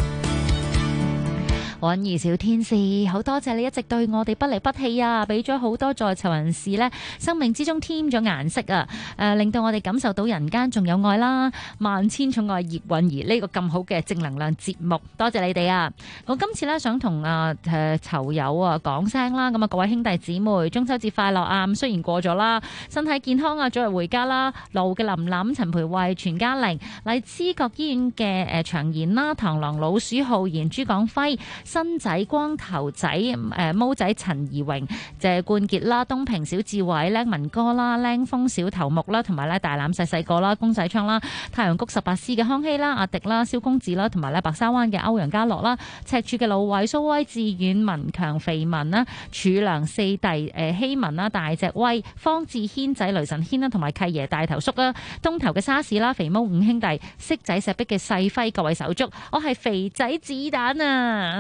允兒小天使，好多謝你一直對我哋不離不棄啊！俾咗好多在囚人士呢，生命之中添咗顏色啊！令到我哋感受到人間仲有愛啦！萬千寵愛葉允兒呢個咁好嘅正能量節目，多謝你哋啊！我今次呢，想同囚友啊講聲啦，咁啊各位兄弟姊妹，中秋節快樂啊！雖然過咗啦，身體健康啊，早日回家啦！路嘅林林、陳培慧、全家玲、荔枝角醫院嘅長賢啦、螳螂老鼠浩然、朱廣輝。新仔光頭仔毛仔陳怡榮、謝冠傑啦、東平小志偉、靚文哥啦、靚峰小頭目啦，同埋咧大欖細細個啦、公仔昌啦、太陽谷18C 嘅康熙啦、阿迪啦、蕭公子啦，同埋咧白沙灣嘅歐陽家樂啦、赤柱嘅老偉、蘇威、志遠、文強、肥文啦、柱良四弟希文啦、大隻威、方志軒仔、雷神軒啦，同埋契爺大頭叔啦、東頭嘅沙士啦、肥毛五兄弟、色仔石壁嘅細輝，各位手足，我係肥仔子彈啊！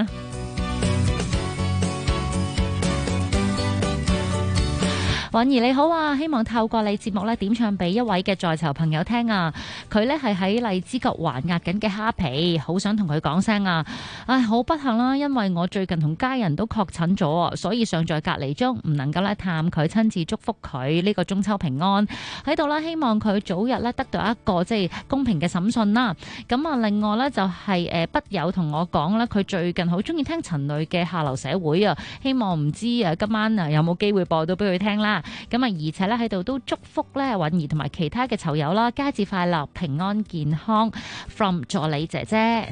允兒你好啊，希望透過你節目咧點唱俾一位嘅在囚朋友聽啊，佢咧係喺荔枝角還押緊嘅蝦皮，好想同佢講聲啊，唉，好不幸啦，因為我最近同家人都確診咗，所以尚在隔離中，唔能夠咧探佢，親自祝福佢呢個中秋平安喺度啦，希望佢早日咧得到一個即係公平嘅審訊啦。咁啊，另外咧就係筆友同我講咧，佢最近好中意聽陳蕾嘅下流社會啊，希望唔知今晚有冇機會播到俾佢聽啦。咁啊，而且咧喺度都祝福咧允兒同埋其他嘅囚友啦，佳節快樂，平安健康 ，from 助理姐姐。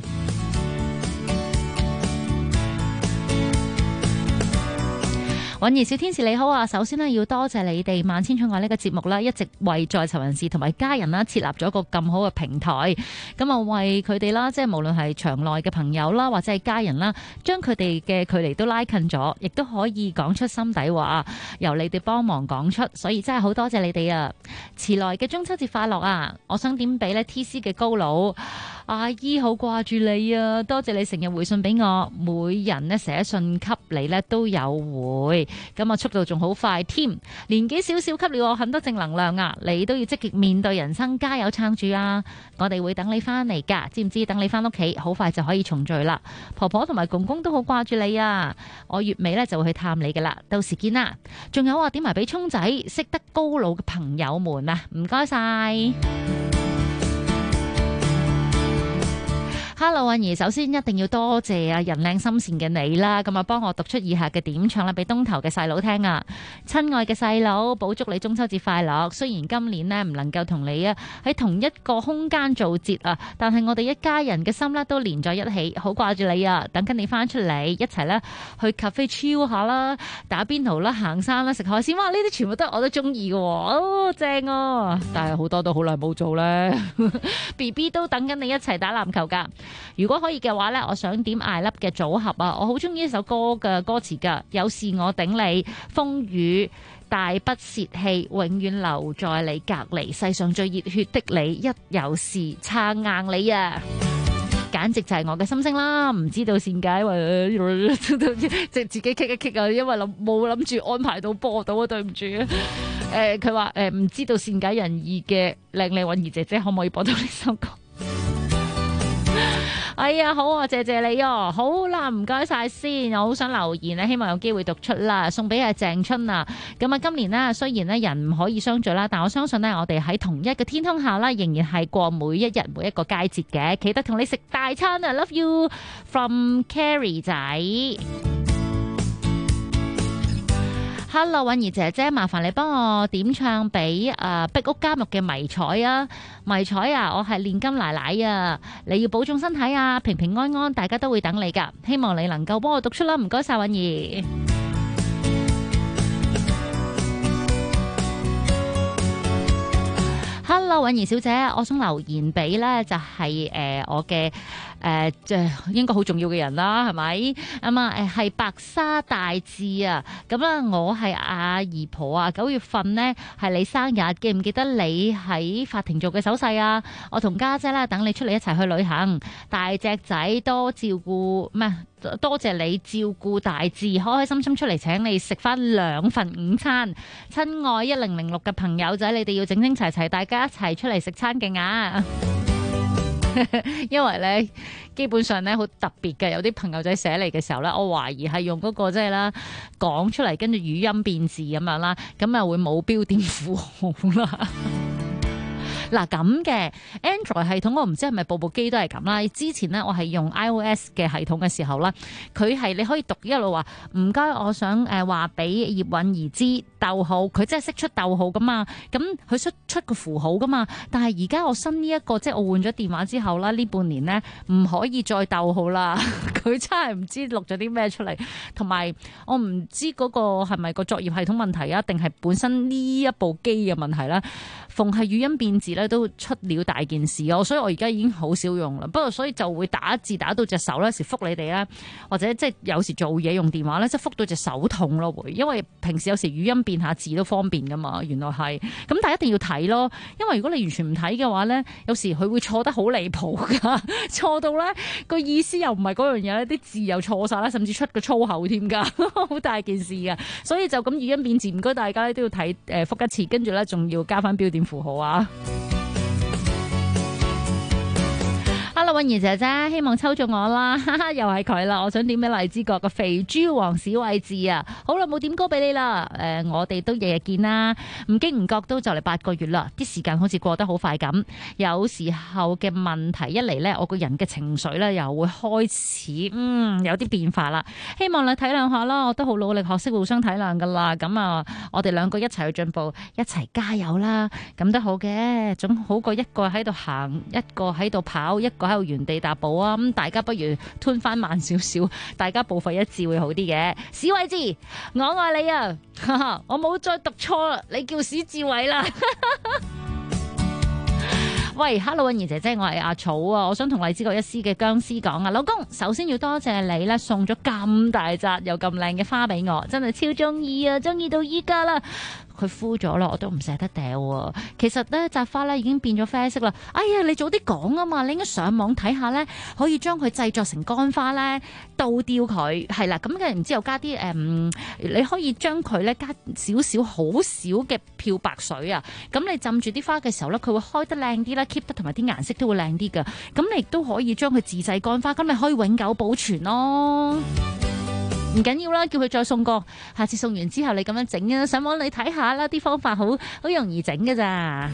允兒小天使你好啊，首先呢，要多謝你哋萬千寵愛呢個節目啦，一直為在囚人士同埋家人啦設立咗一個咁好嘅平台，咁啊為佢哋啦，即係無論係場內嘅朋友啦，或者係家人啦，將佢哋嘅距離都拉近咗，亦都可以講出心底話，由你哋幫忙講出，所以真係好多謝你哋啊！遲來嘅中秋節快樂啊！我想點俾呢 TC 嘅高佬阿姨好掛住你啊，多謝你成日回信俾我，每人呢寫信給你呢都有回，咁啊速度仲好快添，年紀少少給了我很多正能量啊，你都要積極面對人生，加油撐住啊！我哋會等你翻嚟噶，知唔知？等你翻屋企，好快就可以重聚啦。婆婆同埋公公都好掛住你啊，我月尾呢就會去探你噶啦，到時見啦。仲有啊，點埋俾聰仔識得高佬嘅朋友們啊，唔該晒。Hello， 韻兒，首先一定要多謝啊人靚心善嘅你啦，咁啊幫我讀出以下嘅點唱啦，俾東頭嘅細佬聽啊。親愛嘅細佬，保祝你中秋節快樂。雖然今年呢唔能夠同你啊喺同一個空間做節啊，但係我哋一家人嘅心呢都連在一起，好掛住你啊！等緊你翻出嚟，一齊呢去 cafe chill 下啦，打邊爐啦，行山啦，食海鮮，哇！呢啲全部都我都中意嘅，哦正啊！但係好多都好耐冇做咧，BB 都等緊你一齊打籃球噶。如果可以嘅話呢，我想點I Love嘅組合啊！我好中意呢首歌嘅歌詞噶，有事我頂你，風雨大不泄氣，永遠留在你隔離，世上最熱血的你，一有事撐硬你啊！簡直就係我嘅心聲啦！唔知道善解，即自己棘一棘啊，因為冇諗住安排到播到啊，對唔住啊！佢話唔知道善解人意嘅靚靚韻兒姐姐可唔可以播到呢首歌？哎呀，好啊，謝謝你哦。好啦，唔該晒先，我好想留言咧，希望有機會讀出啦，送俾阿鄭春啊。咁啊，今年呢，雖然呢人唔可以相聚啦，但我相信呢，我哋喺同一個天空下啦，仍然係過每一日每一個佳節嘅。記得同你食大餐啊 ！Love you from Carrie 仔。Hello， 韻兒姐姐，麻煩你幫我點唱俾壁屋監獄嘅迷彩啊！迷彩啊，我係煉金奶奶啊！你要保重身體啊，平平安安，大家都會等你噶。希望你能夠幫我讀出啦，唔該晒韻兒。Hello， 韻兒小姐，我想留言俾呢就係我嘅即係應該好重要嘅人啦，係咪？咁啊係白沙大志啊，咁啦我係阿姨婆啊，9月份呢係你生日，記唔記得你喺法庭做嘅手勢啊？我同家姐咧等你出嚟一齊去旅行，大隻仔多照顧咩？多謝你照顧大志，開開心心出嚟請你食翻2份午餐。親愛1006嘅朋友仔，你哋要整整齊齊，大家一齊出嚟食餐勁啊！因為咧，基本上咧好特別嘅，有啲朋友仔寫嚟嘅時候咧，我懷疑係用嗰個即係啦講出嚟，跟住語音變字咁樣啦，咁啊會冇標點符號啦。嗱咁嘅 Android 系統我唔知係咪部機都係咁啦。之前呢，我係用 iOS 嘅系統嘅時候啦，佢係你可以讀一路話唔該，我想話俾葉韻兒知逗號，佢真係識出逗號噶嘛，咁佢出個符號噶嘛。但係而家我新呢一個即係我換咗電話之後啦，呢半年呢，唔可以再逗號啦，佢真係唔知錄咗啲咩出嚟，同埋我唔知嗰個係咪個作業系統問題啊，定係本身呢一部機嘅問題啦。逢係語音變字咧都出了大件事啊，所以我而家已經好少用啦。不過所以就會打字打到隻手咧，有時覆你哋咧，或者即係有時做嘢用電話咧，即係覆到隻手痛咯會。因為平時有時語音變下字都方便噶嘛，原來係咁，但係一定要睇咯。因為如果你完全唔睇嘅話咧，有時佢會錯得好離譜噶，錯到咧個意思又唔係嗰樣嘢咧，啲字又錯晒啦，甚至出個粗口添噶，好大件事噶。所以就咁語音變字，唔該大家都要睇覆一次，跟住咧仲要加翻標點符號啊！Hello， 韻兒姐姐，希望抽中我啦，又係佢啦！我想點俾荔枝角嘅肥豬王小偉志啊！好耐冇點歌俾你啦，我哋都日日見啦，唔經唔覺都就嚟8個月啦，啲時間好似過得好快咁。有時候嘅問題一嚟呢，我個人嘅情緒呢又會開始有啲變化啦。希望你體諒下啦，我都好努力學識互相體諒噶啦。咁啊，我哋2個一齊去進步，一齊加油啦！咁都好嘅，總好過一個喺度行，一個喺度跑，一個喺度原地踏步啊！咁大家不如吞翻慢少少，大家步伐一致會好啲嘅。史偉志，我愛你啊！我冇再讀錯啦，你叫史志偉啦。喂 ，Hello， 韻兒姐姐，我係阿草啊，我想同荔枝角一絲嘅僵屍講啊，老公，首先要多謝你咧，送咗咁大紮又咁靚嘅花俾我，真係超中意啊，中意到依家啦。 佢枯咗啦，我都唔捨得掉喎。其實咧紮花咧已經變咗啡色啦。哎呀，你早啲講啊嘛！你應該上網睇下咧，可以將佢製作成乾花咧，倒吊佢係啦。咁嘅然之後加啲你可以將佢咧加少少好少嘅漂白水啊。咁你浸住啲花嘅時候咧，佢會開得靚啲啦 ，keep 得同埋啲顏色都會靚啲㗎。咁你亦都可以將佢自製乾花，咁你可以永久保存咯。唔緊要啦，叫佢再送過，下次送完之後你咁樣整啊，上網你睇下啦，啲方法好容易整㗎咋。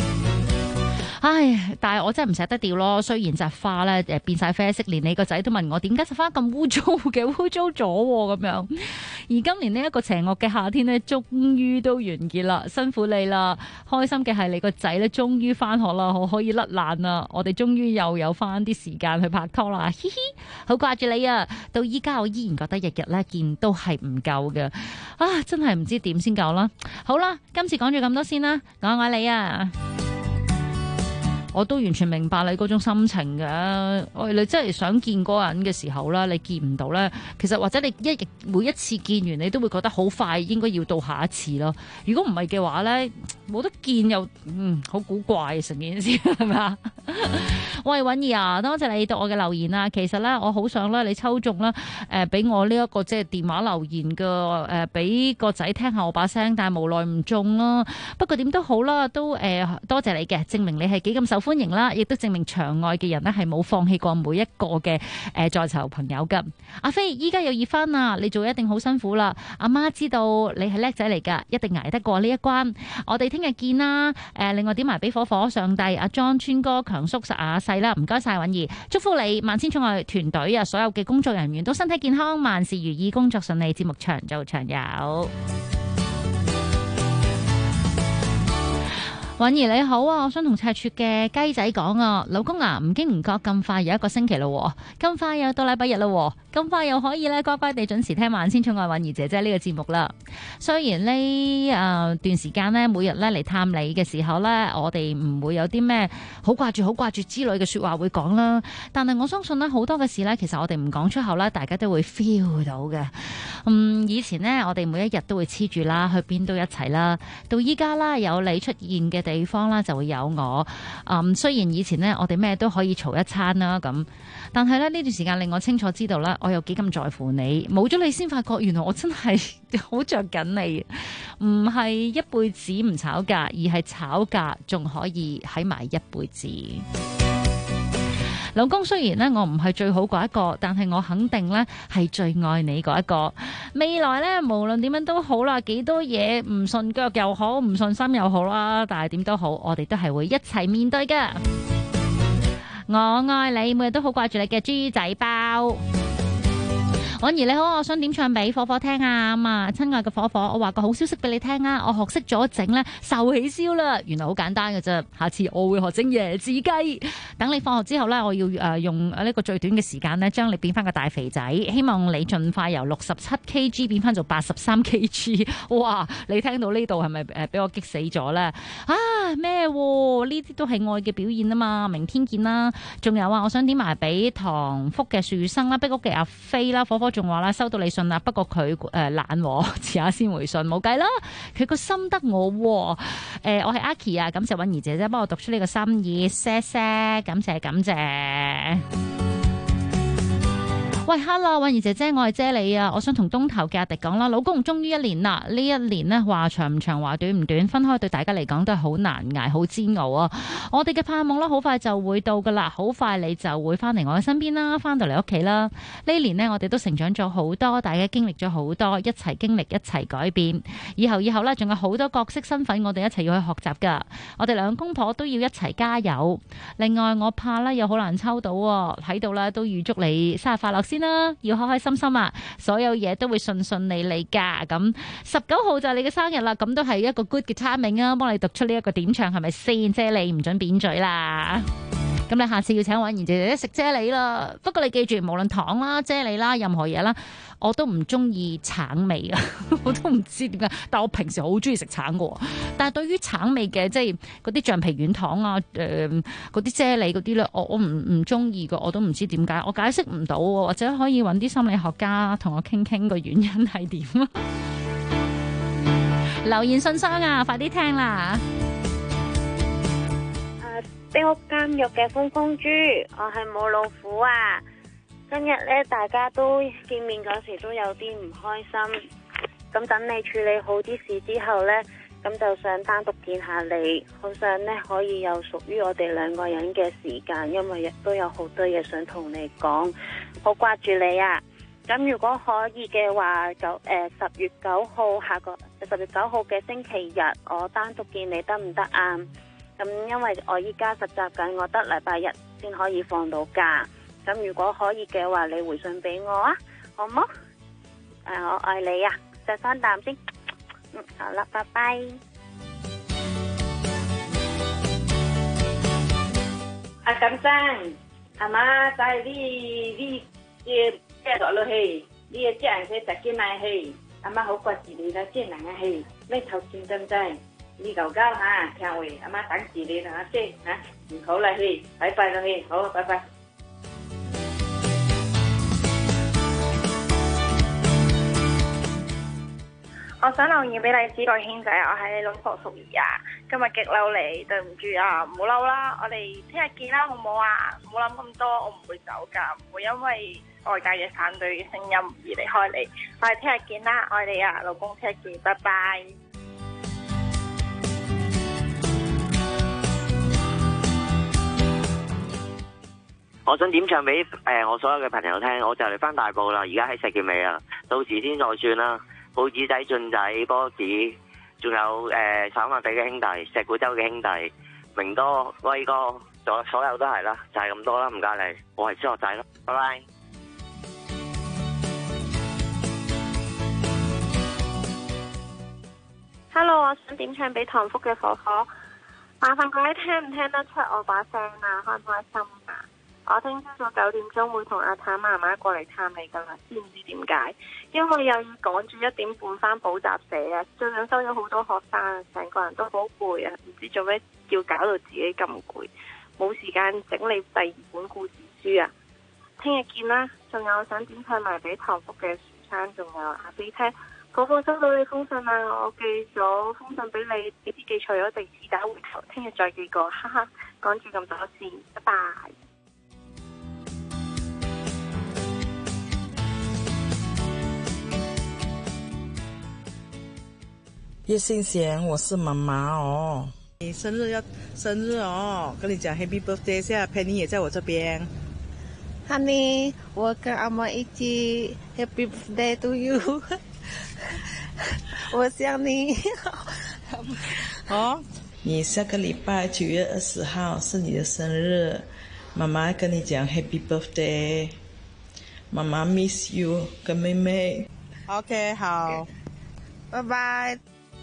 唉，但係我真係唔捨得掉咯。雖然紮花咧變晒啡色，連你個仔都問我點解紮花咁污糟嘅，污糟咗咁樣。而今年呢一個邪惡嘅夏天呢，終於都完結啦，辛苦你啦！開心嘅係你個仔咧，終於翻學啦，我可以甩爛啦，我哋終於又有翻啲時間去拍拖啦，嘻嘻，好掛住你啊！到依家我依然覺得日日咧見都係唔夠嘅，啊，真係唔知點先夠啦。好啦，今次講咗咁多先啦，我愛你啊！我都完全明白你嗰種心情嘅，你真係想見嗰個人嘅時候啦，你見唔到咧，其實或者你每一次見完，你都會覺得好快應該要到下一次咯。如果唔係嘅話咧，冇得見又好古怪成件事係咪啊？喂，允兒啊，多謝你讀我嘅留言啊。其實咧，我好想咧你抽中啦，俾我呢一個即係電話留言嘅，俾個仔聽下我把聲，但係無奈唔中啦。不過點都好啦，都多謝你嘅，證明你係幾咁受歡迎啦，亦都證明場外嘅人呢係冇放棄過每一個嘅在囚朋友噶。阿飛依家又熱翻啦，你做一定好辛苦啦。阿媽知道你係叻仔嚟噶，一定捱得過呢一關。我哋聽日見啦。另外點埋俾火火上帝阿 John 川哥強叔實阿細啦，唔該晒允兒，祝福你萬千寵愛團隊啊，所有嘅工作人員都身體健康，萬事如意，工作順利，節目長做長有。允兒你好啊，我想同赤柱嘅雞仔講啊，老公啊，唔經唔覺咁快有一個星期咯，咁快又到禮拜日咯，咁快又可以咧乖乖地準時聽萬千寵愛允兒姐姐呢個節目啦。雖然呢段時間呢，每日咧嚟探你嘅時候呢，我哋唔會有啲咩好掛住之類嘅說話會講啦，但係我相信呢，好多嘅事呢，其實我哋唔講出口啦，大家都會 feel 到嘅。以前呢，我哋每一日都會黐住啦，去邊都一齊啦，到依家啦有你出現嘅地方啦，就會有我。雖然以前呢，我哋咩都可以嘈一餐啦，咁，但係咧呢段時間令我清楚知道啦，我有幾咁在乎你。冇咗你先發覺，原來我真係好着緊你。唔係一輩子唔吵架，而係吵架仲可以喺埋一輩子。老公，雖然呢，我唔係最好嗰一個，但係我肯定呢係最愛你嗰一個。未來呢，無論點樣都好啦，幾多嘢唔順腳又好，唔順心又好啦，但係點都好，我哋都係會一齊面對㗎。我愛你，每日都好掛住你嘅豬仔包。允兒你好，我想點唱俾火火聽啊！親愛嘅火火，我話個好消息俾你聽啊！我學識咗整咧壽喜燒啦，原來好簡單嘅啫。下次我會學整椰子雞。等你放學之後咧，我要用呢個最短嘅時間咧，將你變翻個大肥仔。希望你盡快由67 kg 變翻做83 kg。哇！你聽到呢度係咪俾我激死咗咧？啊咩？呢啲都係愛嘅表現啊嘛！明天見啦。仲有啊，我想點埋俾唐福嘅樹生啦，碧屋嘅阿飛啦，火火。仲話啦，收到你信啦，不過佢懶，遲下先回信，冇計啦。佢個心得我，我係阿 Key 啊，感謝允兒姐姐幫我讀出呢個心意，謝謝，感謝。喂 ，Hello， 允兒姐姐，我係姐你啊，我想同東頭嘅阿迪講啦，老公終於一年啦，呢一年呢話長唔長，話短唔短，分開對大家嚟講都係好難捱，好煎熬啊！我哋嘅盼望啦，好快就會到噶啦，好快你就會翻嚟我嘅身邊啦，翻到嚟屋企啦。呢年呢，我哋都成長咗好多，大家經歷咗好多，一齊經歷，一齊改變。以後呢，仲有好多角色身份，我哋一齊要去學習噶。我哋兩公婆都要一齊加油。另外，我怕啦，又好難抽到，睇到啦，都預祝你生日快樂先啦，要開開心心啊！所有嘢都會順順利利噶。咁19號就係你嘅生日啦，咁都係一個 good 嘅 timing 啊！幫你讀出呢一個點唱係咪先？啫喱唔准扁嘴啦！咁你下次要請允兒姐姐食啫喱啦。不過你記住，無論糖啦、啫喱啦、任何嘢啦，我都唔中意橙味噶，我都唔知點解。但我平時好中意食橙噶。但係對於橙味嘅，即係嗰啲橡皮軟糖啊，嗰啲啫喱嗰啲咧，我唔中意噶，我都唔知點解，我解釋唔到，或者可以揾啲心理學家同我傾傾個原因係點啊？ 留言信箱啊，快啲聽啦！ 丁屋監獄嘅風風豬，我係冇老虎啊！今日咧，大家都見面嗰時都有啲唔開心，咁等你處理好啲事之後咧，咁就想單獨見下你，好想咧可以有屬於我哋兩個人嘅時間，因為亦都有好多嘢想同你講，好掛住你啊！咁如果可以嘅話，10月9號10月9號嘅星期日，我單獨見你得唔得啊？咁因為我依家實習緊，我得禮拜日先可以放到假。咁如果可以嘅話，你回信俾我啊，好冇？我愛你啊，錫翻啖先。好啦，拜拜。 阿錦生，阿媽在你接落落去，你嘅隻人佢特見嚟去，阿媽好掛住你啦，隻人啊去，你頭前真真。你夠交嚇，聽話，阿媽等住你啦，姐嚇，唔好啦，去，拜拜啦，去，好，拜拜。 我想留言俾荔枝個兄仔，我係你老婆淑儀啊，今日激嬲你，對唔住啊，唔好嬲啦，我哋聽日見啦，好唔好啊？唔好諗咁多，我唔會走㗎，唔會因為外界嘅反對聲音而離開你，我哋聽日見啦，愛你啊，老公，聽日見，拜拜。 我想點唱俾我所有嘅朋友聽，我就嚟翻大埔啦，而家喺石硤尾啊，到時先再算啦。報紙仔、俊仔、波子，仲有炒麥地嘅兄弟、石鼓洲嘅兄弟、明多、威哥，所有都係啦，就係咁多啦，唔該你，我係小學仔咯，拜拜。 Hello， 我想點唱俾唐福嘅火火，麻煩各位聽唔聽得出我把聲啊？開唔開心啊？我聽朝早9點鐘會同阿譚媽媽過嚟探你噶啦，知唔知點解？因為又要趕住1點半翻補習社啊，最近收咗好多學生，成個人都好攰啊，唔知做咩要搞到自己咁攰，冇時間整理第2本故事書啊！聽日見啦，仲有我想點唱埋俾唐福嘅樹生，仲有阿飛聽，嗰個收到你封信啊，我寄咗封信俾你，你知寄錯咗地址，打回頭，聽日再寄過，哈哈，講住咁多先，拜拜。 叶欣贤，我是妈妈哦。你生日哦，跟你讲 Happy Birthday， 现在 Penny 也在我这边。 Honey， 我跟阿妈一起 Happy Birthday to you 。我想你。 哦，你下个礼拜9月20号是你的生日，妈妈跟你讲 Happy Birthday， 妈妈 miss you， 跟妹妹。OK， 好， 拜拜。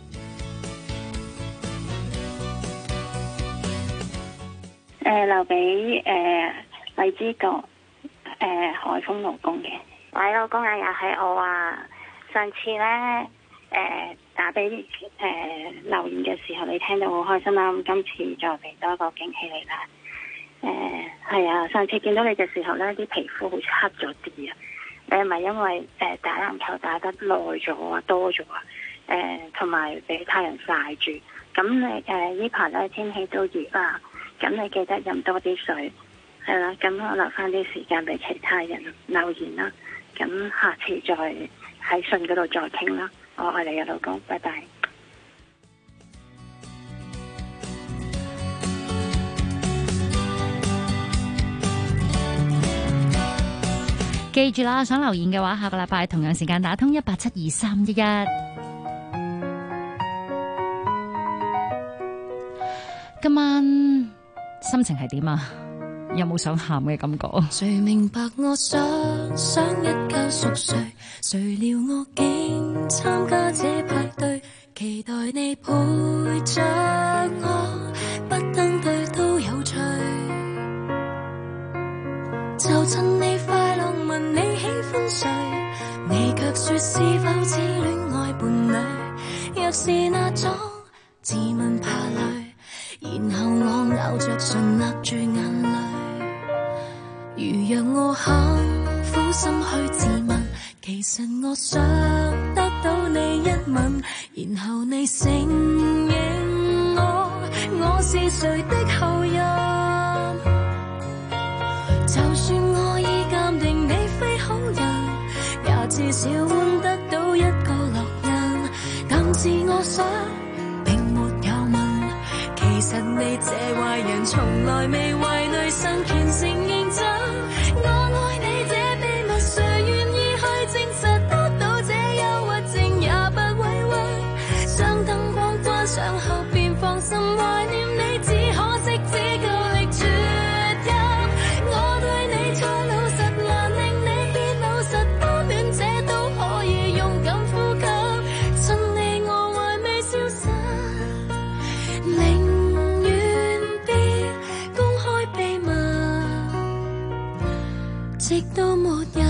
留俾荔枝角海豐老公嘅。喂，老公啊，又係我啊！上次咧打俾留言嘅時候，你聽到好開心啦。咁今次再俾多個驚喜你啦。係啊，上次見到你嘅時候咧，啲皮膚好似黑咗啲啊。你係咪因為打籃球打得耐咗啊，多咗啊？同埋俾太陽曬住。咁你呢排咧天氣都熱啊。咁你記得飲多啲水，係啦。咁我留翻啲時間俾其他人留言啦。咁下次再喺信嗰度再傾啦。我愛你嘅老公，拜拜。 記住啦，想留言嘅話，下個禮拜同樣時間打通1872311。今晚心情係點啊？有冇想喊嘅感覺？ 誰明白我想一覺熟睡，誰料我竟參加這派對，期待你陪着我，不登對都有趣。就趁你快樂問你喜歡誰，你卻說是否似戀愛伴侶，若是那種自問怕累，然後我咬着唇勒住眼淚。如若我肯苦心去自問，其實我想得到你一吻，然後你承認我是誰的後人。就算我已鑑定你非好人，也至少換得到一個烙印。但是我想並沒有問，其實你這壞人從來未為女生虔誠認真。我愛你這秘密，誰願意去證實？得到這憂鬱症也不委屈，將燈光關上後便放心懷念你，只可惜只夠力絕音。我對你再老實，難令你變老實，單戀者都可以勇敢呼吸，趁你我還未消失，寧願別公開秘密，直到末日。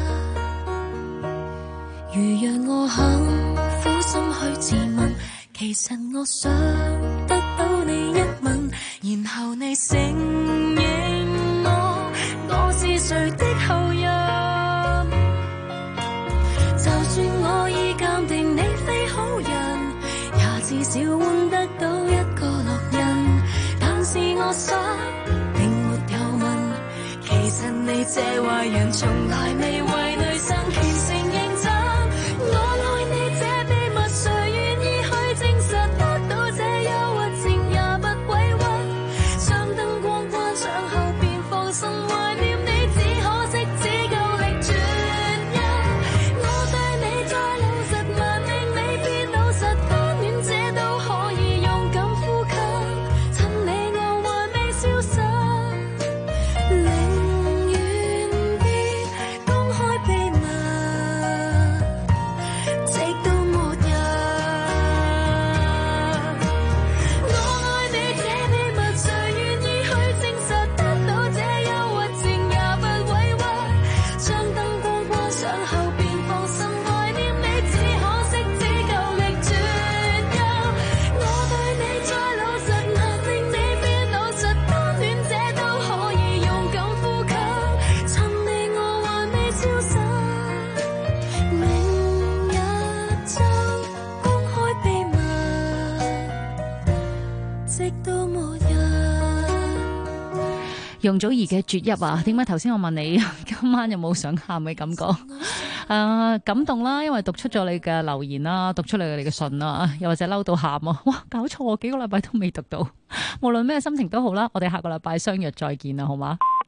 如若我肯苦心去自問，其實我想得到你一吻，然後你承認我是誰的後人。就算我已鑑定你非好人，也至少換得到一個烙印。但是我想並沒有問，其實你這壞人從來未為女生虔誠認真。我愛你這秘密，誰願意去證實？得到這憂鬱症也不委屈，將燈光關上後便放心懷念你，只可惜只夠力絕音。我對你再老實，難令你變老實，單戀者都可以勇敢呼吸，趁你我還未消失，寧願別公開秘密，直到末日。我愛你這秘密，誰願意去證實？得到這憂鬱症也不委屈，將燈光關上後便放心懷念你，只可惜只夠力絕音。我對你再老實，難令你變老實，單戀者都可以勇敢呼吸，趁你我還未消失，明日就公開秘密，直到末日。 容祖兒嘅絕泣啊，點解頭先我問你今晚有冇想喊嘅感覺？感動啦，因為讀出咗你嘅留言啦，讀出你嘅信啦，又或者嬲到喊啊！哇，搞錯，幾個禮拜都未讀到。無論咩心情都好啦，我哋下個禮拜相約再見啦，好嗎？